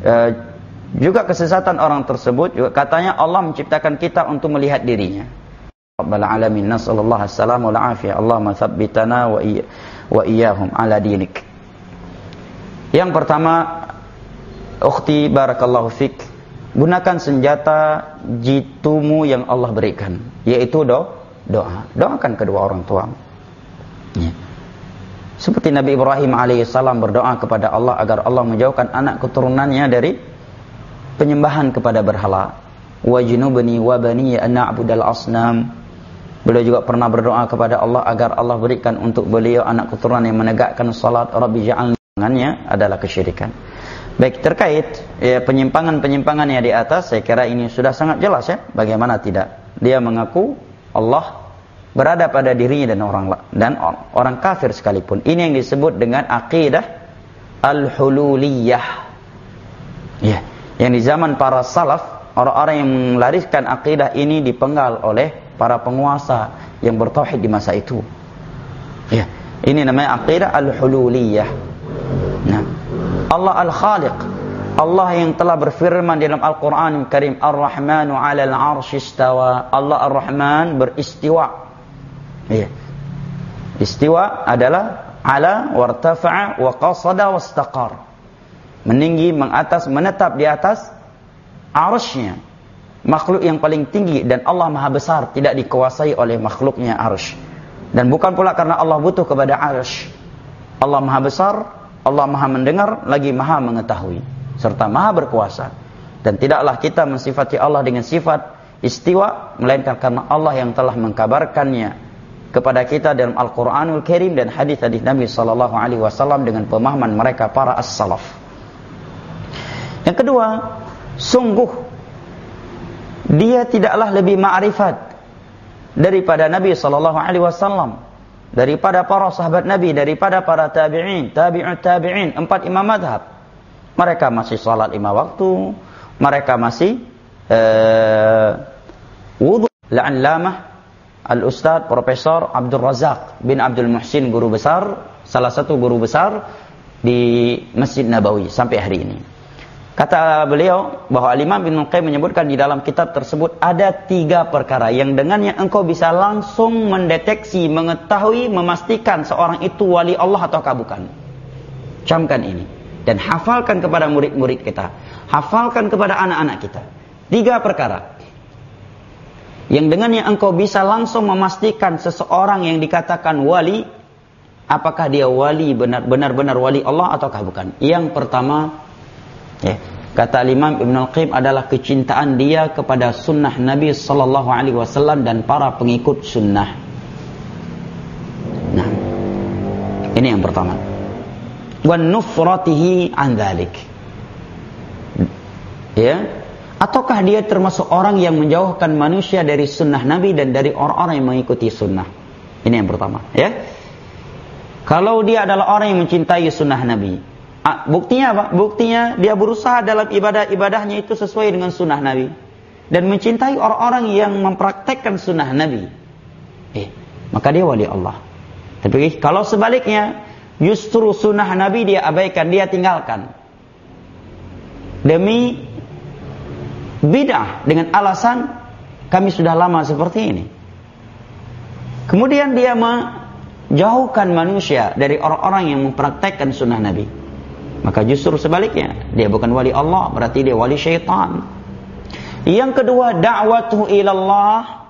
uh, juga kesesatan orang tersebut juga katanya Allah menciptakan kita untuk melihat dirinya. Rabbal alamin, nasallallahu alaihi wal afiyah, Allahumma tsabbitana wa iya, wa iyyahum ala dinik. Yang pertama, ukhti barakallahu fik, gunakan senjata jitumu yang Allah berikan, yaitu do, doa. Doakan kedua orang tuamu. Ya. Seperti Nabi Ibrahim alaihissalam berdoa kepada Allah agar Allah menjauhkan anak keturunannya dari penyembahan kepada berhala. Wajnubni wa bani an na'budal asnam. Beliau juga pernah berdoa kepada Allah agar Allah berikan untuk beliau anak keturunan yang menegakkan salat. Rabbi ja'alni adalah kesyirikan. Baik, terkait ya, penyimpangan-penyimpangan yang di atas, saya kira ini sudah sangat jelas ya. Bagaimana tidak? Dia mengaku Allah berada pada dirinya dan orang dan orang kafir sekalipun. Ini yang disebut dengan aqidah al-hululiyah. Ya, yang di zaman para salaf, orang-orang yang melariskan aqidah ini dipenggal oleh para penguasa yang bertauhid di masa itu. Ya, ini namanya aqidah al-hululiyah. Nah, Allah Al-Khaliq, Allah yang telah berfirman di dalam Al-Quran Al-Karim, Ar-Rahmanu 'alal 'arsy istawa. Allah Ar-Rahman beristiwa. Ya. Istiwa adalah ala wartafa'a wa qasada wastaqar. Meninggi, mengatas, menetap di atas arsy-Nya. Makhluk yang paling tinggi, dan Allah Maha Besar, tidak dikuasai oleh makhluknya arsy. Dan bukan pula karena Allah butuh kepada arsy. Allah Maha Besar, Allah Maha mendengar, lagi Maha mengetahui, serta Maha berkuasa. Dan tidaklah kita mensifati Allah dengan sifat istiwa, melainkan karena Allah yang telah mengkabarkannya kepada kita dalam Al-Quranul Karim dan hadis-hadis Nabi Sallallahu Alaihi Wasallam dengan pemahaman mereka para as-salaf. Yang kedua, sungguh dia tidaklah lebih ma'rifat daripada Nabi Sallallahu Alaihi Wasallam, daripada para sahabat Nabi, daripada para tabi'in, tabi'ut tabi'in, empat imam madhab. Mereka masih salat lima waktu, mereka masih uh, wudu. Al-Allamah Al-Ustadz Profesor Abdul Razak bin Abdul Muhsin, guru besar, salah satu guru besar di Masjid Nabawi sampai hari ini. Kata beliau bahwa Al-Imam Ibnu Qayyim menyebutkan di dalam kitab tersebut ada tiga perkara yang dengannya engkau bisa langsung mendeteksi, mengetahui, memastikan seorang itu wali Allah ataukah bukan. Camkan ini dan hafalkan kepada murid-murid kita, hafalkan kepada anak-anak kita. Tiga perkara yang dengannya engkau bisa langsung memastikan seseorang yang dikatakan wali, apakah dia wali benar-benar wali Allah ataukah bukan. Yang pertama, ya, kata Imam Ibnu Qayyim adalah kecintaan dia kepada sunnah Nabi Sallallahu Alaihi Wasallam dan para pengikut sunnah. Nah, ini yang pertama. Wan nufratihi an dzalik. Ya, ataukah dia termasuk orang yang menjauhkan manusia dari sunnah Nabi dan dari orang-orang yang mengikuti sunnah. Ini yang pertama, ya. Kalau dia adalah orang yang mencintai sunnah Nabi, ah, buktinya apa? Buktinya dia berusaha dalam ibadah-ibadahnya itu sesuai dengan sunnah Nabi dan mencintai orang-orang yang mempraktekkan sunnah Nabi. Eh, maka dia wali Allah. Tapi kalau sebaliknya, justru sunnah Nabi dia abaikan, dia tinggalkan demi bid'ah dengan alasan kami sudah lama seperti ini. Kemudian dia menjauhkan manusia dari orang-orang yang mempraktekkan sunnah Nabi. Maka justru sebaliknya, dia bukan wali Allah, berarti dia wali syaitan. Yang kedua, da'watuhu ilallah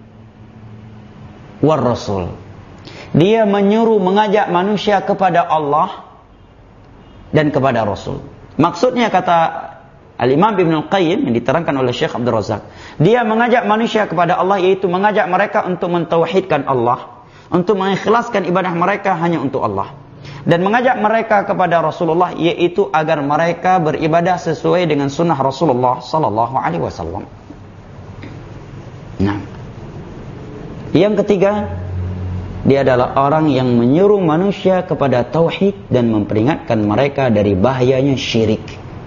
war rasul. Dia menyuruh, mengajak manusia kepada Allah dan kepada Rasul. Maksudnya kata Al-Imam Ibnu Qayyim yang diterangkan oleh Syekh Abdul Razak, dia mengajak manusia kepada Allah, yaitu mengajak mereka untuk mentauhidkan Allah, untuk mengikhlaskan ibadah mereka hanya untuk Allah, dan mengajak mereka kepada Rasulullah, yaitu agar mereka beribadah sesuai dengan sunnah Rasulullah Sallallahu Alaihi Wasallam. Nah, yang ketiga, dia adalah orang yang menyuruh manusia kepada tauhid dan memperingatkan mereka dari bahayanya syirik,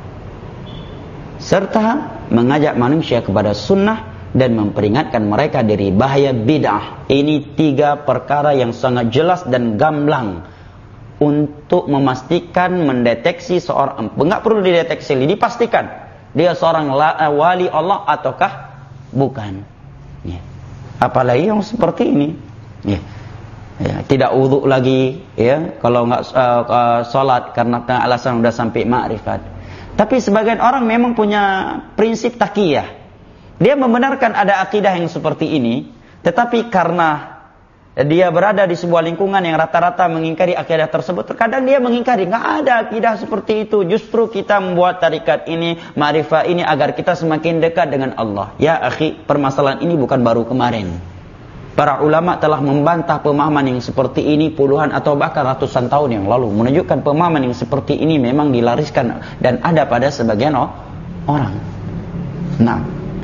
serta mengajak manusia kepada sunnah dan memperingatkan mereka dari bahaya bid'ah. Ini tiga perkara yang sangat jelas dan gamblang untuk memastikan, mendeteksi seorang, enggak perlu dideteksi, dipastikan dia seorang wali Allah ataukah bukan. Ya. Apalagi yang seperti ini. Ya. Ya, tidak wudhu lagi, ya, kalau enggak uh, uh, sholat karena alasan sudah sampai ma'rifat. Tapi sebagian orang memang punya prinsip taqiyah. Dia membenarkan ada akidah yang seperti ini, tetapi karena dia berada di sebuah lingkungan yang rata-rata mengingkari akidah tersebut, terkadang dia mengingkari, enggak ada akidah seperti itu. Justru kita membuat tarikat ini, ma'rifat ini agar kita semakin dekat dengan Allah. Ya akhi, permasalahan ini bukan baru kemarin. Para ulama telah membantah pemahaman yang seperti ini puluhan atau bahkan ratusan tahun yang lalu. Menunjukkan pemahaman yang seperti ini memang dilariskan dan ada pada sebagian orang. Nah,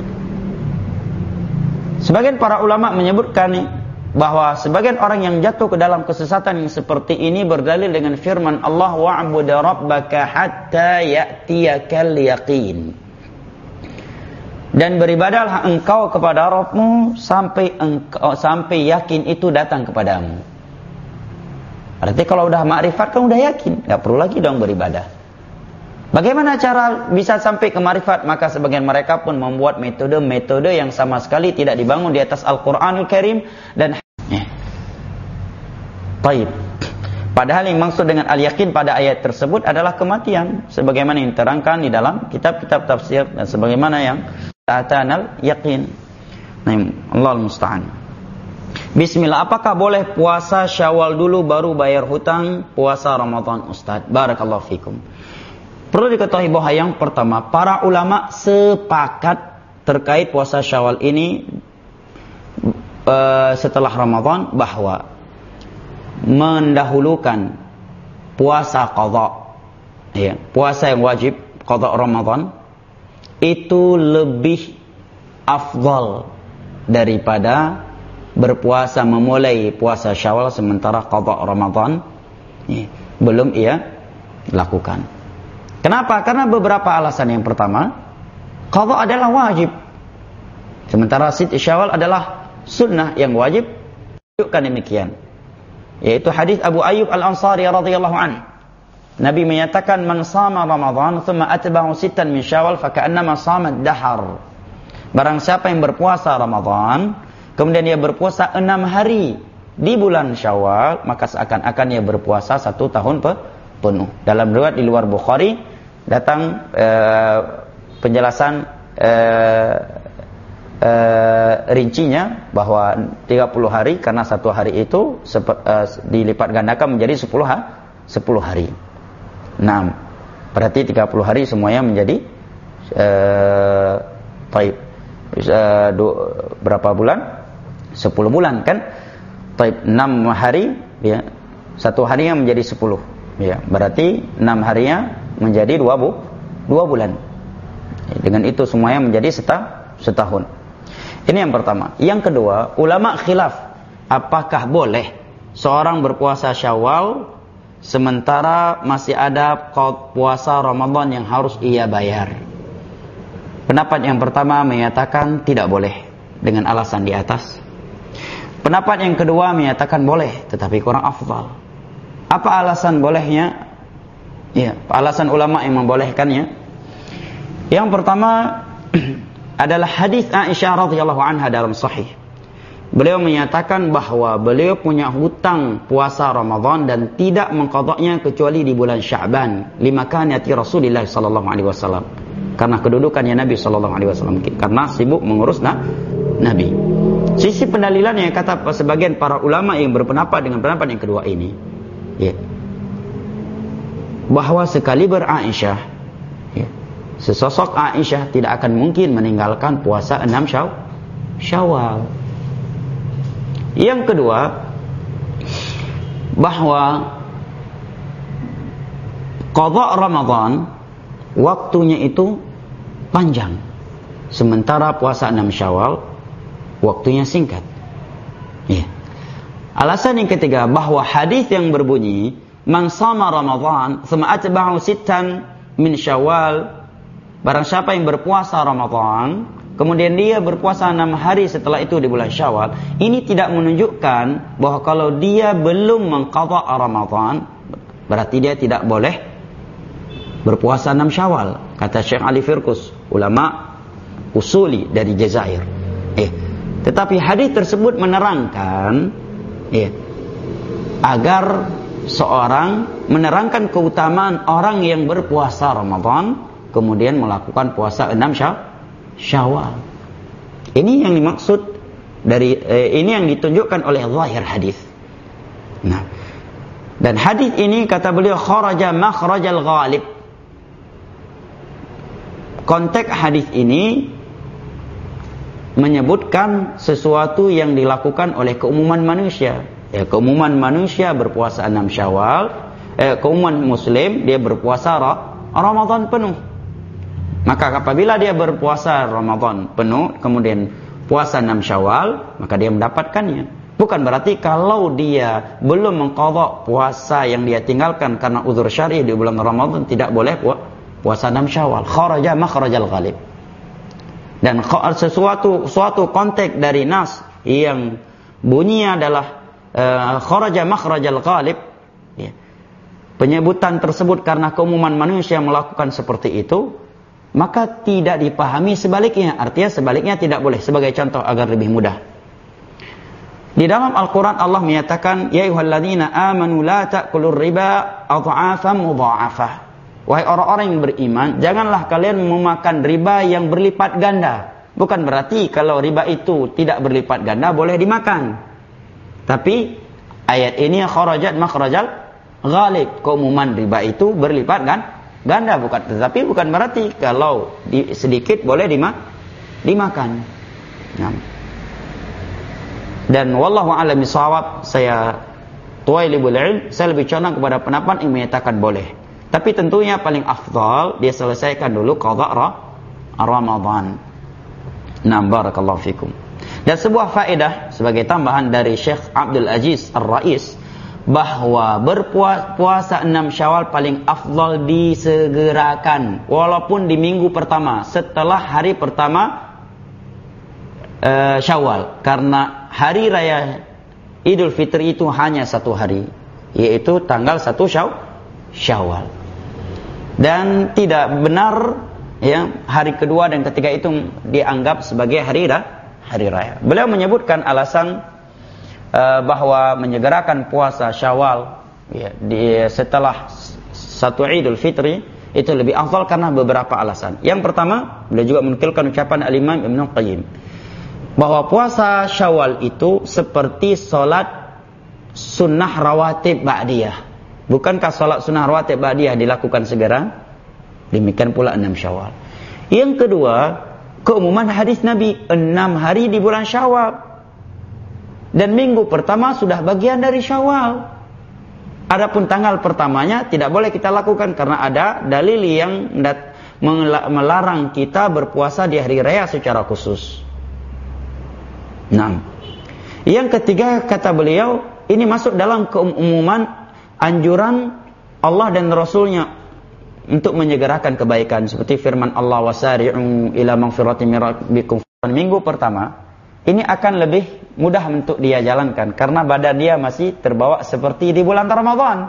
sebagian para ulama menyebutkan bahwa sebagian orang yang jatuh ke dalam kesesatan yang seperti ini berdalil dengan firman Allah, wa'bud rabbaka hatta ya'tiyakal yaqin. Dan beribadahlah engkau kepada Rabbmu sampai engkau sampai yakin itu datang kepadamu. Berarti kalau udah ma'rifat kan udah yakin, enggak perlu lagi dong beribadah. Bagaimana cara bisa sampai ke ma'rifat? Maka sebagian mereka pun membuat metode-metode yang sama sekali tidak dibangun di atas Al-Qur'anul Karim dan ya. Baik. Padahal yang maksud dengan al-yakin pada ayat tersebut adalah kematian, sebagaimana yang diterangkan di dalam kitab-kitab tafsir dan sebagaimana yang atanal yakin. Nah, Allah musta'an. Bismillah, apakah boleh puasa Syawal dulu baru bayar hutang puasa Ramadan, Ustaz? Barakallahu fikum. Perlu diketahui bahwa yang pertama, para ulama sepakat terkait puasa Syawal ini uh, setelah Ramadan bahwa mendahulukan puasa qadha, ya, puasa yang wajib qadha Ramadan itu lebih afdal daripada berpuasa memulai puasa Syawal sementara qadha Ramadan ya, belum ia lakukan. Kenapa? Karena beberapa alasan. Yang pertama, qadha adalah wajib, sementara Siti Syawal adalah sunnah yang wajib. Tunjukkan demikian, yaitu hadis Abu Ayyub Al-Ansari radhiyallahu anhu. Nabi menyatakan, man sama Ramadan thumma atba'u sittan min Syawal faka'annama sama ad-dahr. Barang siapa yang berpuasa Ramadan kemudian dia berpuasa enam hari di bulan Syawal, maka seakan-akan dia berpuasa satu tahun penuh. Dalam riwayat di luar Bukhari datang eh, penjelasan eh, eh, rincinya bahwa tiga puluh hari, karena satu hari itu sepet, eh, dilipat gandakan menjadi sepuluh hari. Nah, berarti tiga puluh hari semuanya menjadi eh, taib. Eh, berapa bulan? sepuluh bulan kan? Taib, enam hari ya. Satu harinya menjadi sepuluh. Ya, berarti enam harinya menjadi dua bu, dua bulan. Dengan itu semuanya menjadi seta, setahun. Ini yang pertama. Yang kedua, ulama khilaf apakah boleh seorang berpuasa Syawal sementara masih ada puasa Ramadan yang harus ia bayar. Pendapat yang pertama menyatakan tidak boleh dengan alasan di atas. Pendapat yang kedua menyatakan boleh tetapi kurang afdal. Apa alasan bolehnya? Ya, alasan ulama yang membolehkannya. Yang pertama adalah hadis Aisyah radhiyallahu anha dalam sahih. Beliau menyatakan bahwa beliau punya hutang puasa Ramadan dan tidak mengqadanya kecuali di bulan Sya'ban, limakanati Rasulullah sallallahu alaihi wasallam. Karena kedudukannya Nabi sallallahu alaihi wasallam, karena sibuk mengurus nah, Nabi. Sisi pendalilan yang kata sebagian para ulama yang berpendapat dengan pendapat yang kedua ini, ya, bahwa sekaliber Aisyah, ya, sesosok Aisyah tidak akan mungkin meninggalkan puasa enam Syawal. Yang kedua, bahwa qadha Ramadan waktunya itu panjang, sementara puasa enam Syawal waktunya singkat. Ya. Alasan yang ketiga, bahwa hadis yang berbunyi man shama Ramadan tsumma atba'ahu sittan min Syawal, barang siapa yang berpuasa Ramadan kemudian dia berpuasa enam hari setelah itu di bulan Syawal, ini tidak menunjukkan bahwa kalau dia belum mengqadha Ramadan, berarti dia tidak boleh berpuasa enam Syawal, kata Syekh Ali Firkus, ulama usuli dari Jazair. Eh, tetapi hadis tersebut menerangkan, eh, agar seorang menerangkan keutamaan orang yang berpuasa Ramadan kemudian melakukan puasa enam Syawal. Ini yang dimaksud dari eh, ini yang ditunjukkan oleh zahir hadis. Nah, dan hadis ini kata beliau kharaja makhrajal ghalib. Konteks hadis ini menyebutkan sesuatu yang dilakukan oleh keumuman manusia. Ya, keumuman manusia berpuasa enam Syawal, eh, keumuman muslim dia berpuasa Ramadan penuh. Maka apabila dia berpuasa Ramadan penuh kemudian puasa enam Syawal, maka dia mendapatkannya. Bukan berarti kalau dia belum mengqadha puasa yang dia tinggalkan karena uzur syar'i di bulan Ramadan tidak boleh puasa enam Syawal. Kharaja makhrajal ghalib. Dan sesuatu suatu konteks dari nas yang bunyinya adalah uh, kharaja makhrajal ghalib, ya. Penyebutan tersebut karena keumuman manusia melakukan seperti itu, maka tidak dipahami sebaliknya. Artinya sebaliknya tidak boleh. Sebagai contoh agar lebih mudah, di dalam Al-Quran Allah menyatakan, ya ayyuhalladzina amanu la ta'kulur riba adha'afan mudha'afah. Wahai orang-orang yang beriman, janganlah kalian memakan riba yang berlipat ganda. Bukan berarti kalau riba itu tidak berlipat ganda boleh dimakan. Tapi ayat ini kharajat makhrajal ghalib, keumuman riba itu berlipat kan ganda, bukan. Tetapi bukan berarti kalau di, sedikit boleh dima, dimakan. Nah. Dan wallahu a'lam bishawab, saya tuwailibul ilm, saya lebih condong kepada pendapat yang menyatakan boleh. Tapi tentunya paling afdal dia selesaikan dulu qadha Ramadan. Nah, barakallahu fikum. Dan sebuah faedah sebagai tambahan dari Syekh Abdul Aziz Ar-Rais, bahwa berpuasa enam Syawal paling afdal disegerakan walaupun di minggu pertama setelah hari pertama uh, Syawal, karena hari raya Idul Fitri itu hanya satu hari, yaitu tanggal satu Syawal. Dan tidak benar ya hari kedua dan ketiga itu dianggap sebagai hari raya, hari raya. Beliau menyebutkan alasan uh, bahwa menyegerakan puasa Syawal ya, di, setelah satu Idul Fitri itu lebih afdal karena beberapa alasan. Yang pertama, beliau juga menukilkan ucapan Al-Imam Ibnu Qayyim bahwa puasa Syawal itu seperti solat sunnah rawatib ba'diyah. Bukankah sholat sunnah rawatib ba'diyah dilakukan segera? Demikian pula enam Syawal. Yang kedua, keumuman hadis Nabi enam hari di bulan Syawal. Dan minggu pertama sudah bagian dari Syawal. Adapun tanggal pertamanya tidak boleh kita lakukan karena ada dalil yang melarang kita berpuasa di hari raya secara khusus. Nah, yang ketiga kata beliau, ini masuk dalam keumuman anjuran Allah dan Rasulnya untuk menyegerakan kebaikan, seperti firman Allah, wasari'u ila magfiratin min rabbikum. Minggu pertama ini akan lebih mudah untuk dia jalankan karena badan dia masih terbawa seperti di bulan Ramadan.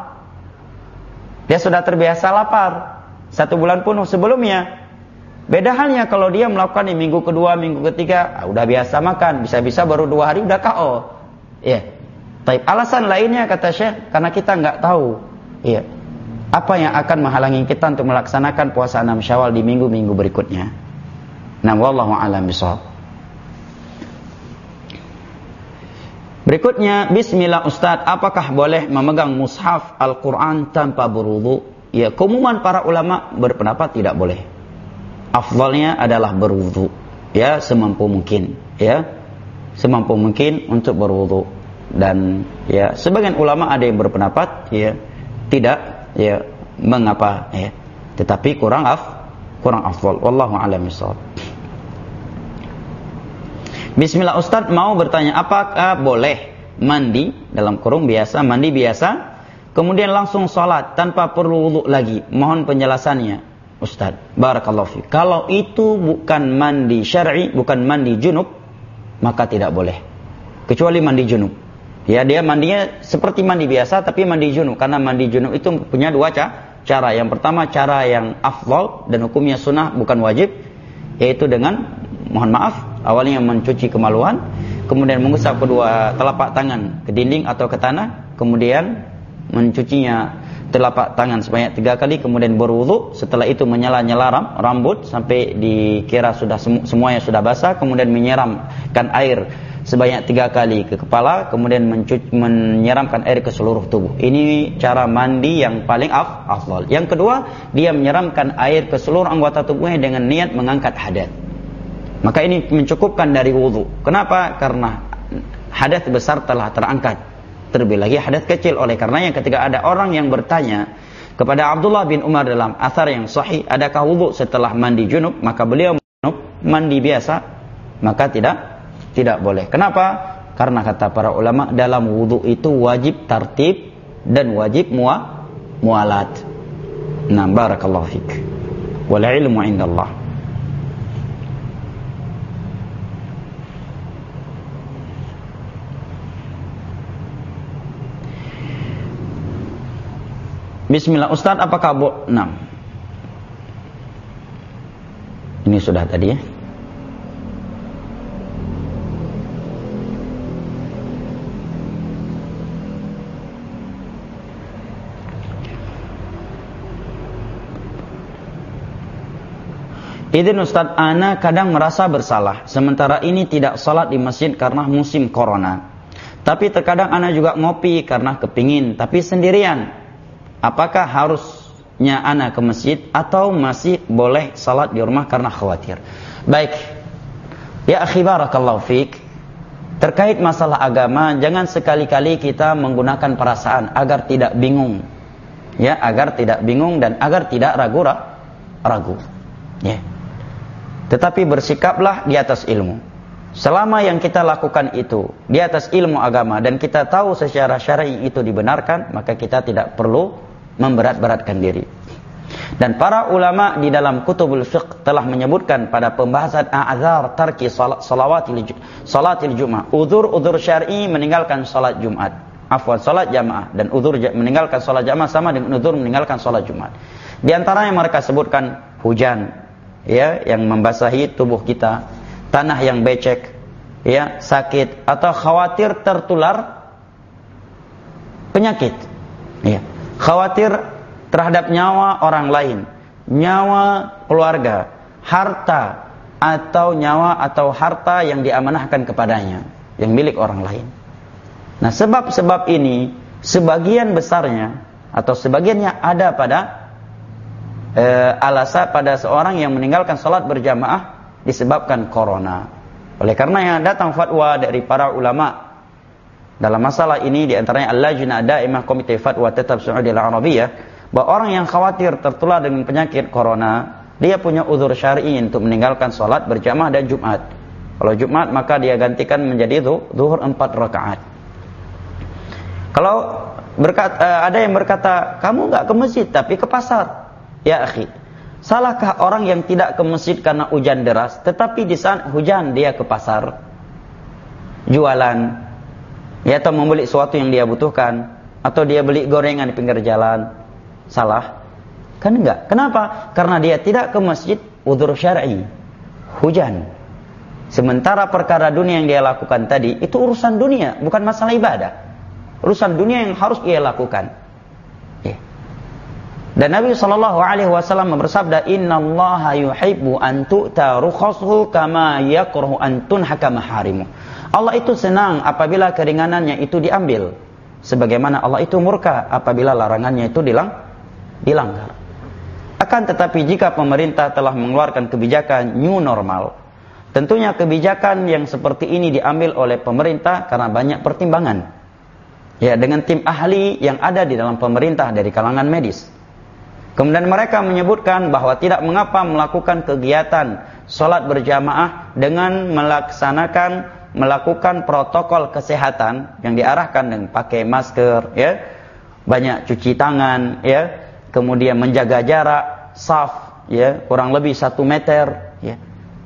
Dia sudah terbiasa lapar satu bulan penuh sebelumnya. Beda halnya kalau dia melakukan di minggu kedua, minggu ketiga, ah, udah biasa makan, bisa-bisa baru dua hari udah K O. Ya. Tapi alasan lainnya kata Syekh, karena kita nggak tahu, iya, apa yang akan menghalangi kita untuk melaksanakan puasa enam Syawal di minggu-minggu berikutnya. Nah, wallahu a'lam bishawab. Berikutnya, bismillah Ustaz, apakah boleh memegang mushaf Al-Quran tanpa berwudu? Ya, keumuman para ulama berpendapat tidak boleh. Afdalnya adalah berwudu, ya, semampu mungkin, ya, semampu mungkin untuk berwudu. Dan ya sebagian ulama ada yang berpendapat ya tidak ya mengapa ya, tetapi kurang af kurang afdal. Wallahu a'lam bishawab. Bismillah Ustaz, mau bertanya apakah boleh mandi dalam kurung biasa, mandi biasa kemudian langsung sholat tanpa perlu wudu lagi? Mohon penjelasannya Ustaz. Barakallahu fiik. Kalau itu bukan mandi syar'i, bukan mandi junub, maka tidak boleh. Kecuali mandi junub. Ya, dia mandinya seperti mandi biasa tapi mandi junub, karena mandi junub itu punya dua cara. Yang pertama cara yang afdal dan hukumnya sunnah bukan wajib, yaitu dengan mohon maaf awalnya mencuci kemaluan, kemudian mengusap kedua telapak tangan ke dinding atau ke tanah, kemudian mencucinya telapak tangan sebanyak tiga kali, kemudian berwudu. Setelah itu menyela-nyela rambut sampai dikira sudah semuanya sudah basah, kemudian menyiramkan air sebanyak tiga kali ke kepala, kemudian mencuci, menyiramkan air ke seluruh tubuh. Ini cara mandi yang paling af, afdal. Yang kedua, dia menyiramkan air ke seluruh anggota tubuhnya dengan niat mengangkat hadas. Maka ini mencukupkan dari wudu. Kenapa? Karena hadas besar telah terangkat. Terlebih lagi hadas kecil. Oleh karenanya ketika ada orang yang bertanya kepada Abdullah bin Umar dalam athar yang sahih, adakah wudu setelah mandi junub? Maka beliau junub, mandi biasa, maka tidak tidak boleh. Kenapa? Karena kata para ulama, dalam wudu itu wajib tartib dan wajib mua, mualat. Nah, barakallahu fik. Wal ilmu indallah. Bismillah, Ustaz, apakah bo... Nah, ini sudah tadi ya. Izin Ustaz, ana kadang merasa bersalah, sementara ini tidak salat di masjid karena musim corona. Tapi terkadang ana juga ngopi karena kepingin, tapi sendirian. Apakah harusnya ana ke masjid atau masih boleh salat di rumah karena khawatir? Baik. Ya akhi barakallahu fik. Terkait masalah agama, jangan sekali-kali kita menggunakan perasaan agar tidak bingung. Ya, agar tidak bingung dan agar tidak ragu-ragu. Ya. Tetapi bersikaplah di atas ilmu. Selama yang kita lakukan itu di atas ilmu agama dan kita tahu secara syar'i itu dibenarkan, maka kita tidak perlu memberat-beratkan diri. Dan para ulama di dalam kutubul fiqh telah menyebutkan pada pembahasan a'dzar tarki salawatil salatil Jumat, uzur-uzur syar'i meninggalkan salat Jumat, afwan salat jamaah, dan uzur meninggalkan salat jamaah sama dengan uzur meninggalkan salat Jumat. Di antara yang mereka sebutkan hujan, ya, yang membasahi tubuh kita, tanah yang becek, ya, sakit, atau khawatir tertular penyakit, ya, khawatir terhadap nyawa orang lain, nyawa keluarga, harta, atau nyawa atau harta yang diamanahkan kepadanya, yang milik orang lain. Nah, sebab-sebab ini sebagian besarnya atau sebagiannya ada pada e, alasan pada seorang yang meninggalkan salat berjamaah disebabkan corona. Oleh karena yang datang fatwa dari para ulama dalam masalah ini, di antaranya Al-Lajnah Daimah Komite Fatwa Tetap Saudi Al-Arabiyah, bahwa orang yang khawatir tertular dengan penyakit corona, dia punya uzur syar'i untuk meninggalkan salat berjamaah dan Jumat. Kalau Jumat maka dia gantikan menjadi zuhur empat rakaat. Kalau berkata, ada yang berkata, kamu enggak ke masjid tapi ke pasar. Ya akhi, salahkah orang yang tidak ke masjid karena hujan deras, tetapi di saat hujan dia ke pasar jualan, ya, atau membeli sesuatu yang dia butuhkan, atau dia beli gorengan di pinggir jalan? Salah? Kan enggak. Kenapa? Karena dia tidak ke masjid, uzur syar'i, hujan. Sementara perkara dunia yang dia lakukan tadi itu urusan dunia, bukan masalah ibadah. Urusan dunia yang harus ia lakukan. Ya. Dan Nabi sallallahu alaihi wasallam bersabda, "Innallaha yuhibbu an tu'ta rukhasuhu kama yakrahu an tunhaka maharimu." Allah itu senang apabila keringanannya itu diambil, sebagaimana Allah itu murka apabila larangannya itu dilang, dilanggar. Akan tetapi jika pemerintah telah mengeluarkan kebijakan new normal, tentunya kebijakan yang seperti ini diambil oleh pemerintah karena banyak pertimbangan. Ya, dengan tim ahli yang ada di dalam pemerintah dari kalangan medis. Kemudian mereka menyebutkan bahwa tidak mengapa melakukan kegiatan salat berjamaah dengan melaksanakan melakukan protokol kesehatan yang diarahkan dengan pakai masker, ya, banyak cuci tangan, ya, kemudian menjaga jarak saf, ya, kurang lebih satu meter, ya.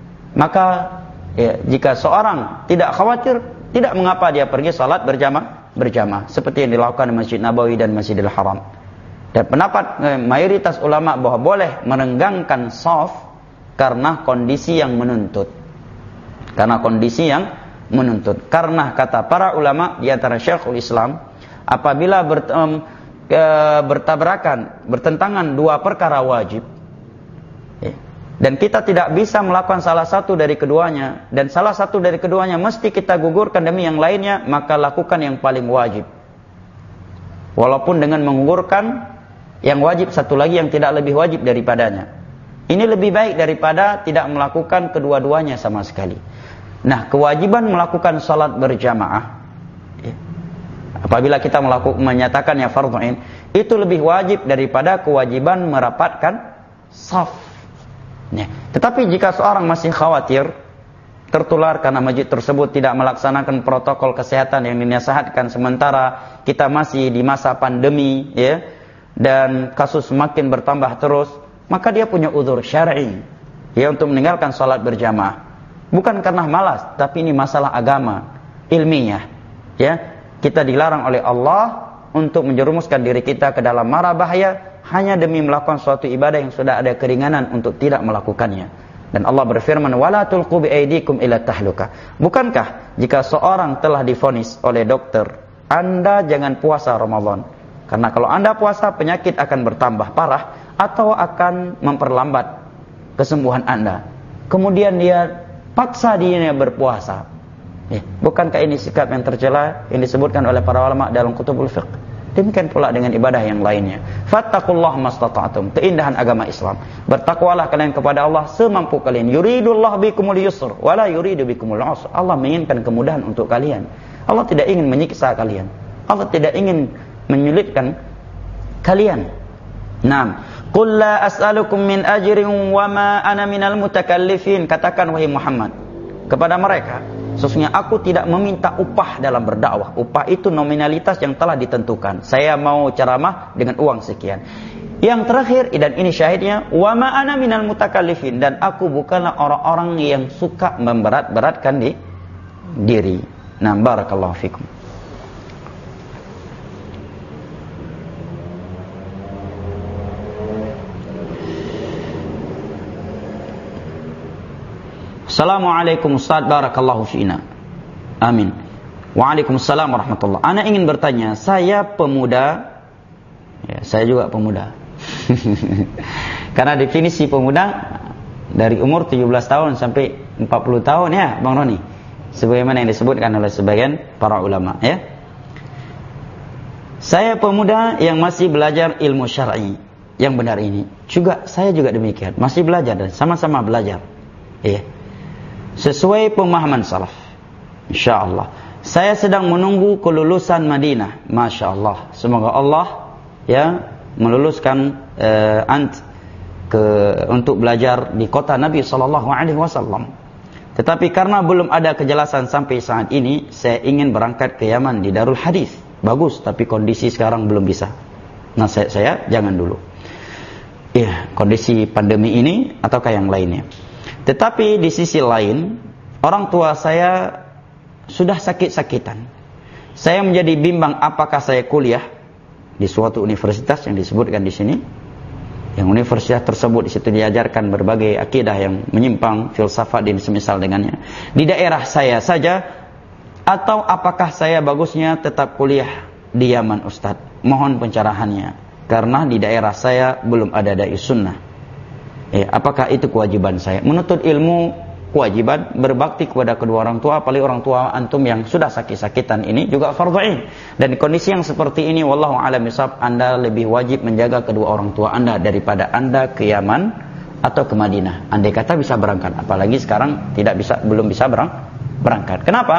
Maka, ya, jika seorang tidak khawatir, tidak mengapa dia pergi salat berjamaah berjamaah seperti yang dilakukan di Masjid Nabawi dan Masjidil Haram. Dan pendapat eh, mayoritas ulama bahwa boleh merenggangkan shaf karena kondisi yang menuntut. Karena kondisi yang menuntut. Karena kata para ulama di antara Syekhul Islam, apabila ber, um, e, bertabrakan, bertentangan dua perkara wajib, eh, dan kita tidak bisa melakukan salah satu dari keduanya, dan salah satu dari keduanya mesti kita gugurkan demi yang lainnya, maka lakukan yang paling wajib. Walaupun dengan menggugurkan yang wajib satu lagi yang tidak lebih wajib daripadanya. Ini lebih baik daripada tidak melakukan kedua-duanya sama sekali. Nah, kewajiban melakukan salat berjamaah, ya, apabila kita melakukan menyatakannya fardhu ain, itu lebih wajib daripada kewajiban merapatkan saf. Ya. Tetapi jika seorang masih khawatir tertular karena masjid tersebut tidak melaksanakan protokol kesehatan yang dinasihatkan sementara kita masih di masa pandemi, ya, dan kasus semakin bertambah terus, maka dia punya uzur syar'i, ya, untuk meninggalkan salat berjamaah. Bukan karena malas, tapi ini masalah agama, ilmiah, ya. Kita dilarang oleh Allah untuk menjerumuskan diri kita ke dalam mara bahaya hanya demi melakukan suatu ibadah yang sudah ada keringanan untuk tidak melakukannya. Dan Allah berfirman, "Wala tulqu biaydikum ila tahluka." Bukankah jika seorang telah divonis oleh dokter, Anda jangan puasa Ramadan? Karena kalau Anda puasa, penyakit akan bertambah parah atau akan memperlambat kesembuhan Anda. Kemudian dia paksa dirinya berpuasa. Eh, bukankah ini sikap yang tercela yang disebutkan oleh para ulama dalam kutubul fiqh? Demikian pula dengan ibadah yang lainnya. Fattaqullaha mastata'tum. Keindahan agama Islam. Bertakwalah kalian kepada Allah semampu kalian. Yuridullahu bikumul yusr wala yuridu bikumul usr. Allah menginginkan kemudahan untuk kalian. Allah tidak ingin menyiksa kalian. Allah tidak ingin menyulitkan kalian. Naam. Qul la as'alukum min ajrin wa ma ana minal mutakallifin. Katakan wahai Muhammad kepada mereka, sesungguhnya aku tidak meminta upah dalam berdakwah. Upah itu nominalitas yang telah ditentukan. Saya mau ceramah dengan uang sekian. Yang terakhir, dan ini syahidnya, wa ma ana minal mutakallifin, dan aku bukanlah orang-orang yang suka memberat-beratkan di diri. Nah, barakallahu fikum. Assalamualaikum Ustaz, barakallahu fiina. Amin. Waalaikumsalam warahmatullahi. Ana ingin bertanya, saya pemuda, ya, saya juga pemuda. Karena definisi pemuda dari umur tujuh belas tahun sampai empat puluh tahun, ya Bang Roni, sebagaimana yang disebutkan oleh sebagian para ulama, ya. Saya pemuda yang masih belajar ilmu syar'i yang benar ini. Juga saya juga demikian, masih belajar dan sama-sama belajar. Iya. Sesuai pemahaman salaf, insyaallah. Saya sedang menunggu kelulusan Madinah. Masya Allah. Semoga Allah, ya, meluluskan uh, ant ke untuk belajar di kota Nabi Sallallahu Alaihi Wasallam. Tetapi karena belum ada kejelasan sampai saat ini, saya ingin berangkat ke Yaman di Darul Hadis. Bagus, tapi kondisi sekarang belum bisa. Nah, saya, saya jangan dulu. Iya, kondisi pandemi ini ataukah yang lainnya. Tetapi di sisi lain, orang tua saya sudah sakit-sakitan. Saya menjadi bimbang apakah saya kuliah di suatu universitas yang disebutkan di sini. Yang universitas tersebut di situ diajarkan berbagai akidah yang menyimpang, filsafat dan semisal dengannya. Di daerah saya saja, atau apakah saya bagusnya tetap kuliah di Yaman, Ustaz? Mohon pencerahannya. Karena di daerah saya belum ada dai sunnah. Eh, apakah itu kewajiban saya? Menuntut ilmu kewajiban, berbakti kepada kedua orang tua, apalagi orang tua antum yang sudah sakit-sakitan ini juga fardhu ain. Dan kondisi yang seperti ini, wallahu a'lam bishawab, Anda lebih wajib menjaga kedua orang tua Anda daripada Anda ke Yaman atau ke Madinah. Andai kata bisa berangkat, apalagi sekarang tidak bisa, belum bisa berang, berangkat. Kenapa?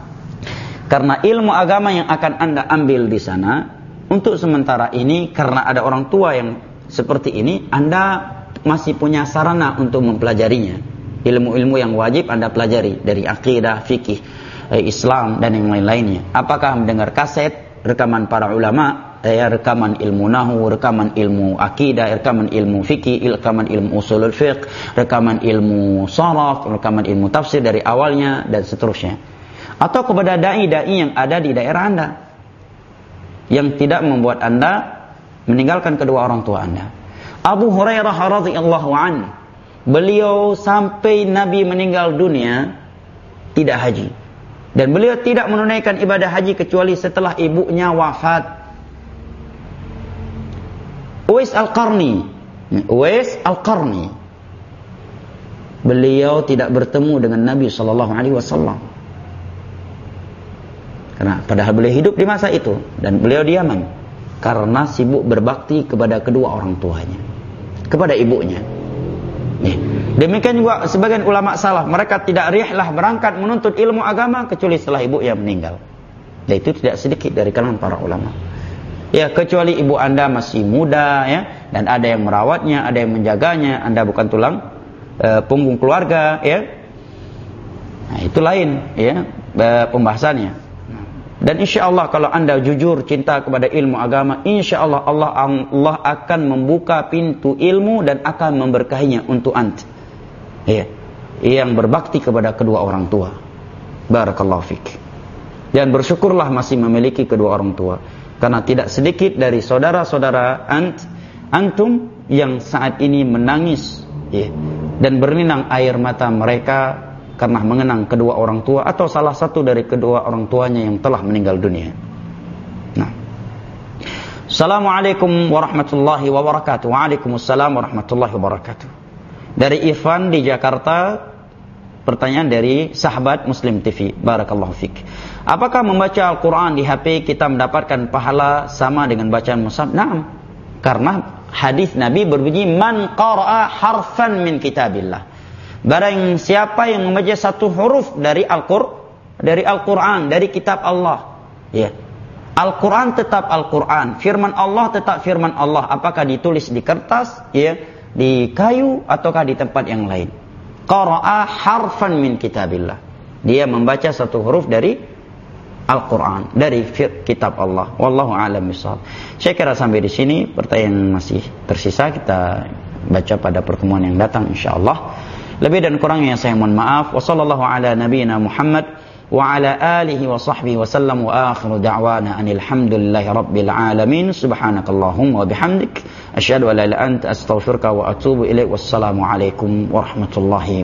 Karena ilmu agama yang akan Anda ambil di sana untuk sementara ini, karena ada orang tua yang seperti ini, Anda masih punya sarana untuk mempelajarinya. Ilmu-ilmu yang wajib Anda pelajari dari akidah, fikih, eh, Islam dan yang lain-lainnya. Apakah mendengar kaset, rekaman para ulama, eh, rekaman ilmu nahu, rekaman ilmu akidah, rekaman ilmu fikih, rekaman ilmu usulul fiqh, rekaman ilmu sharaf, rekaman ilmu tafsir dari awalnya dan seterusnya. Atau kepada dai-dai yang ada di daerah Anda. yang tidak membuat Anda meninggalkan kedua orang tua Anda. Abu Hurairah radhiyallahu anhu, beliau sampai Nabi meninggal dunia tidak haji. Dan beliau tidak menunaikan ibadah haji kecuali setelah ibunya wafat. Uwais Al-Qarni, Uwais Al-Qarni, beliau tidak bertemu dengan Nabi sallallahu alaihi wasallam. Karena padahal beliau hidup di masa itu dan beliau di Yaman, karena sibuk berbakti kepada kedua orang tuanya, kepada ibunya. Nih, demikian juga sebagian ulama salaf, mereka tidak rihlah berangkat menuntut ilmu agama kecuali setelah ibu yang meninggal. Dan itu tidak sedikit dari kalangan para ulama. Ya, kecuali ibu Anda masih muda ya, dan ada yang merawatnya, ada yang menjaganya, Anda bukan tulang e, punggung keluarga ya. Nah, itu lain ya e, pembahasannya. Dan insya Allah kalau Anda jujur cinta kepada ilmu agama, insya Allah Allah Allah akan membuka pintu ilmu dan akan memberkahinya untuk Anda. Ya, yang berbakti kepada kedua orang tua. Barakallahu fik. Dan bersyukurlah masih memiliki kedua orang tua. Karena tidak sedikit dari saudara-saudara ant, antum yang saat ini menangis ya, dan berlinang air mata mereka karena mengenang kedua orang tua atau salah satu dari kedua orang tuanya yang telah meninggal dunia. Nah, Assalamualaikum warahmatullahi wabarakatuh. Waalaikumsalam warahmatullahi wabarakatuh. Dari Irfan di Jakarta, pertanyaan dari sahabat Muslim T V. Barakallahu fik. Apakah membaca Al-Quran di H P kita mendapatkan pahala sama dengan bacaan mushaf? Naam. Karena hadis Nabi berbunyi, man qara'a harfan min kitabillah. Barang siapa yang membaca satu huruf dari Al-Qur'an, dari Al-Quran, dari kitab Allah. Ya. Al-Quran tetap Al-Quran. Firman Allah tetap firman Allah. Apakah ditulis di kertas, ya, di kayu, ataukah di tempat yang lain. Qara'a harfan min kitabillah. Dia membaca satu huruf dari Al-Quran, dari kitab Allah. Wallahu a'lam bishawab. Saya kira sampai di sini, pertanyaan masih tersisa kita baca pada pertemuan yang datang insyaallah. Lebih dan kurangnya saya mohon maaf. Wa sallallahu ala nabiyyina Muhammad wa ala alihi wa sahbihi wa sallam wa akhiru da'wana anil hamdulillahi rabbil alamin. Subhanakallahumma wa bihamdik asyhadu an la ilaha illa anta astaghfiruka wa atubu ilaik. Wassalamu alaikum warahmatullahi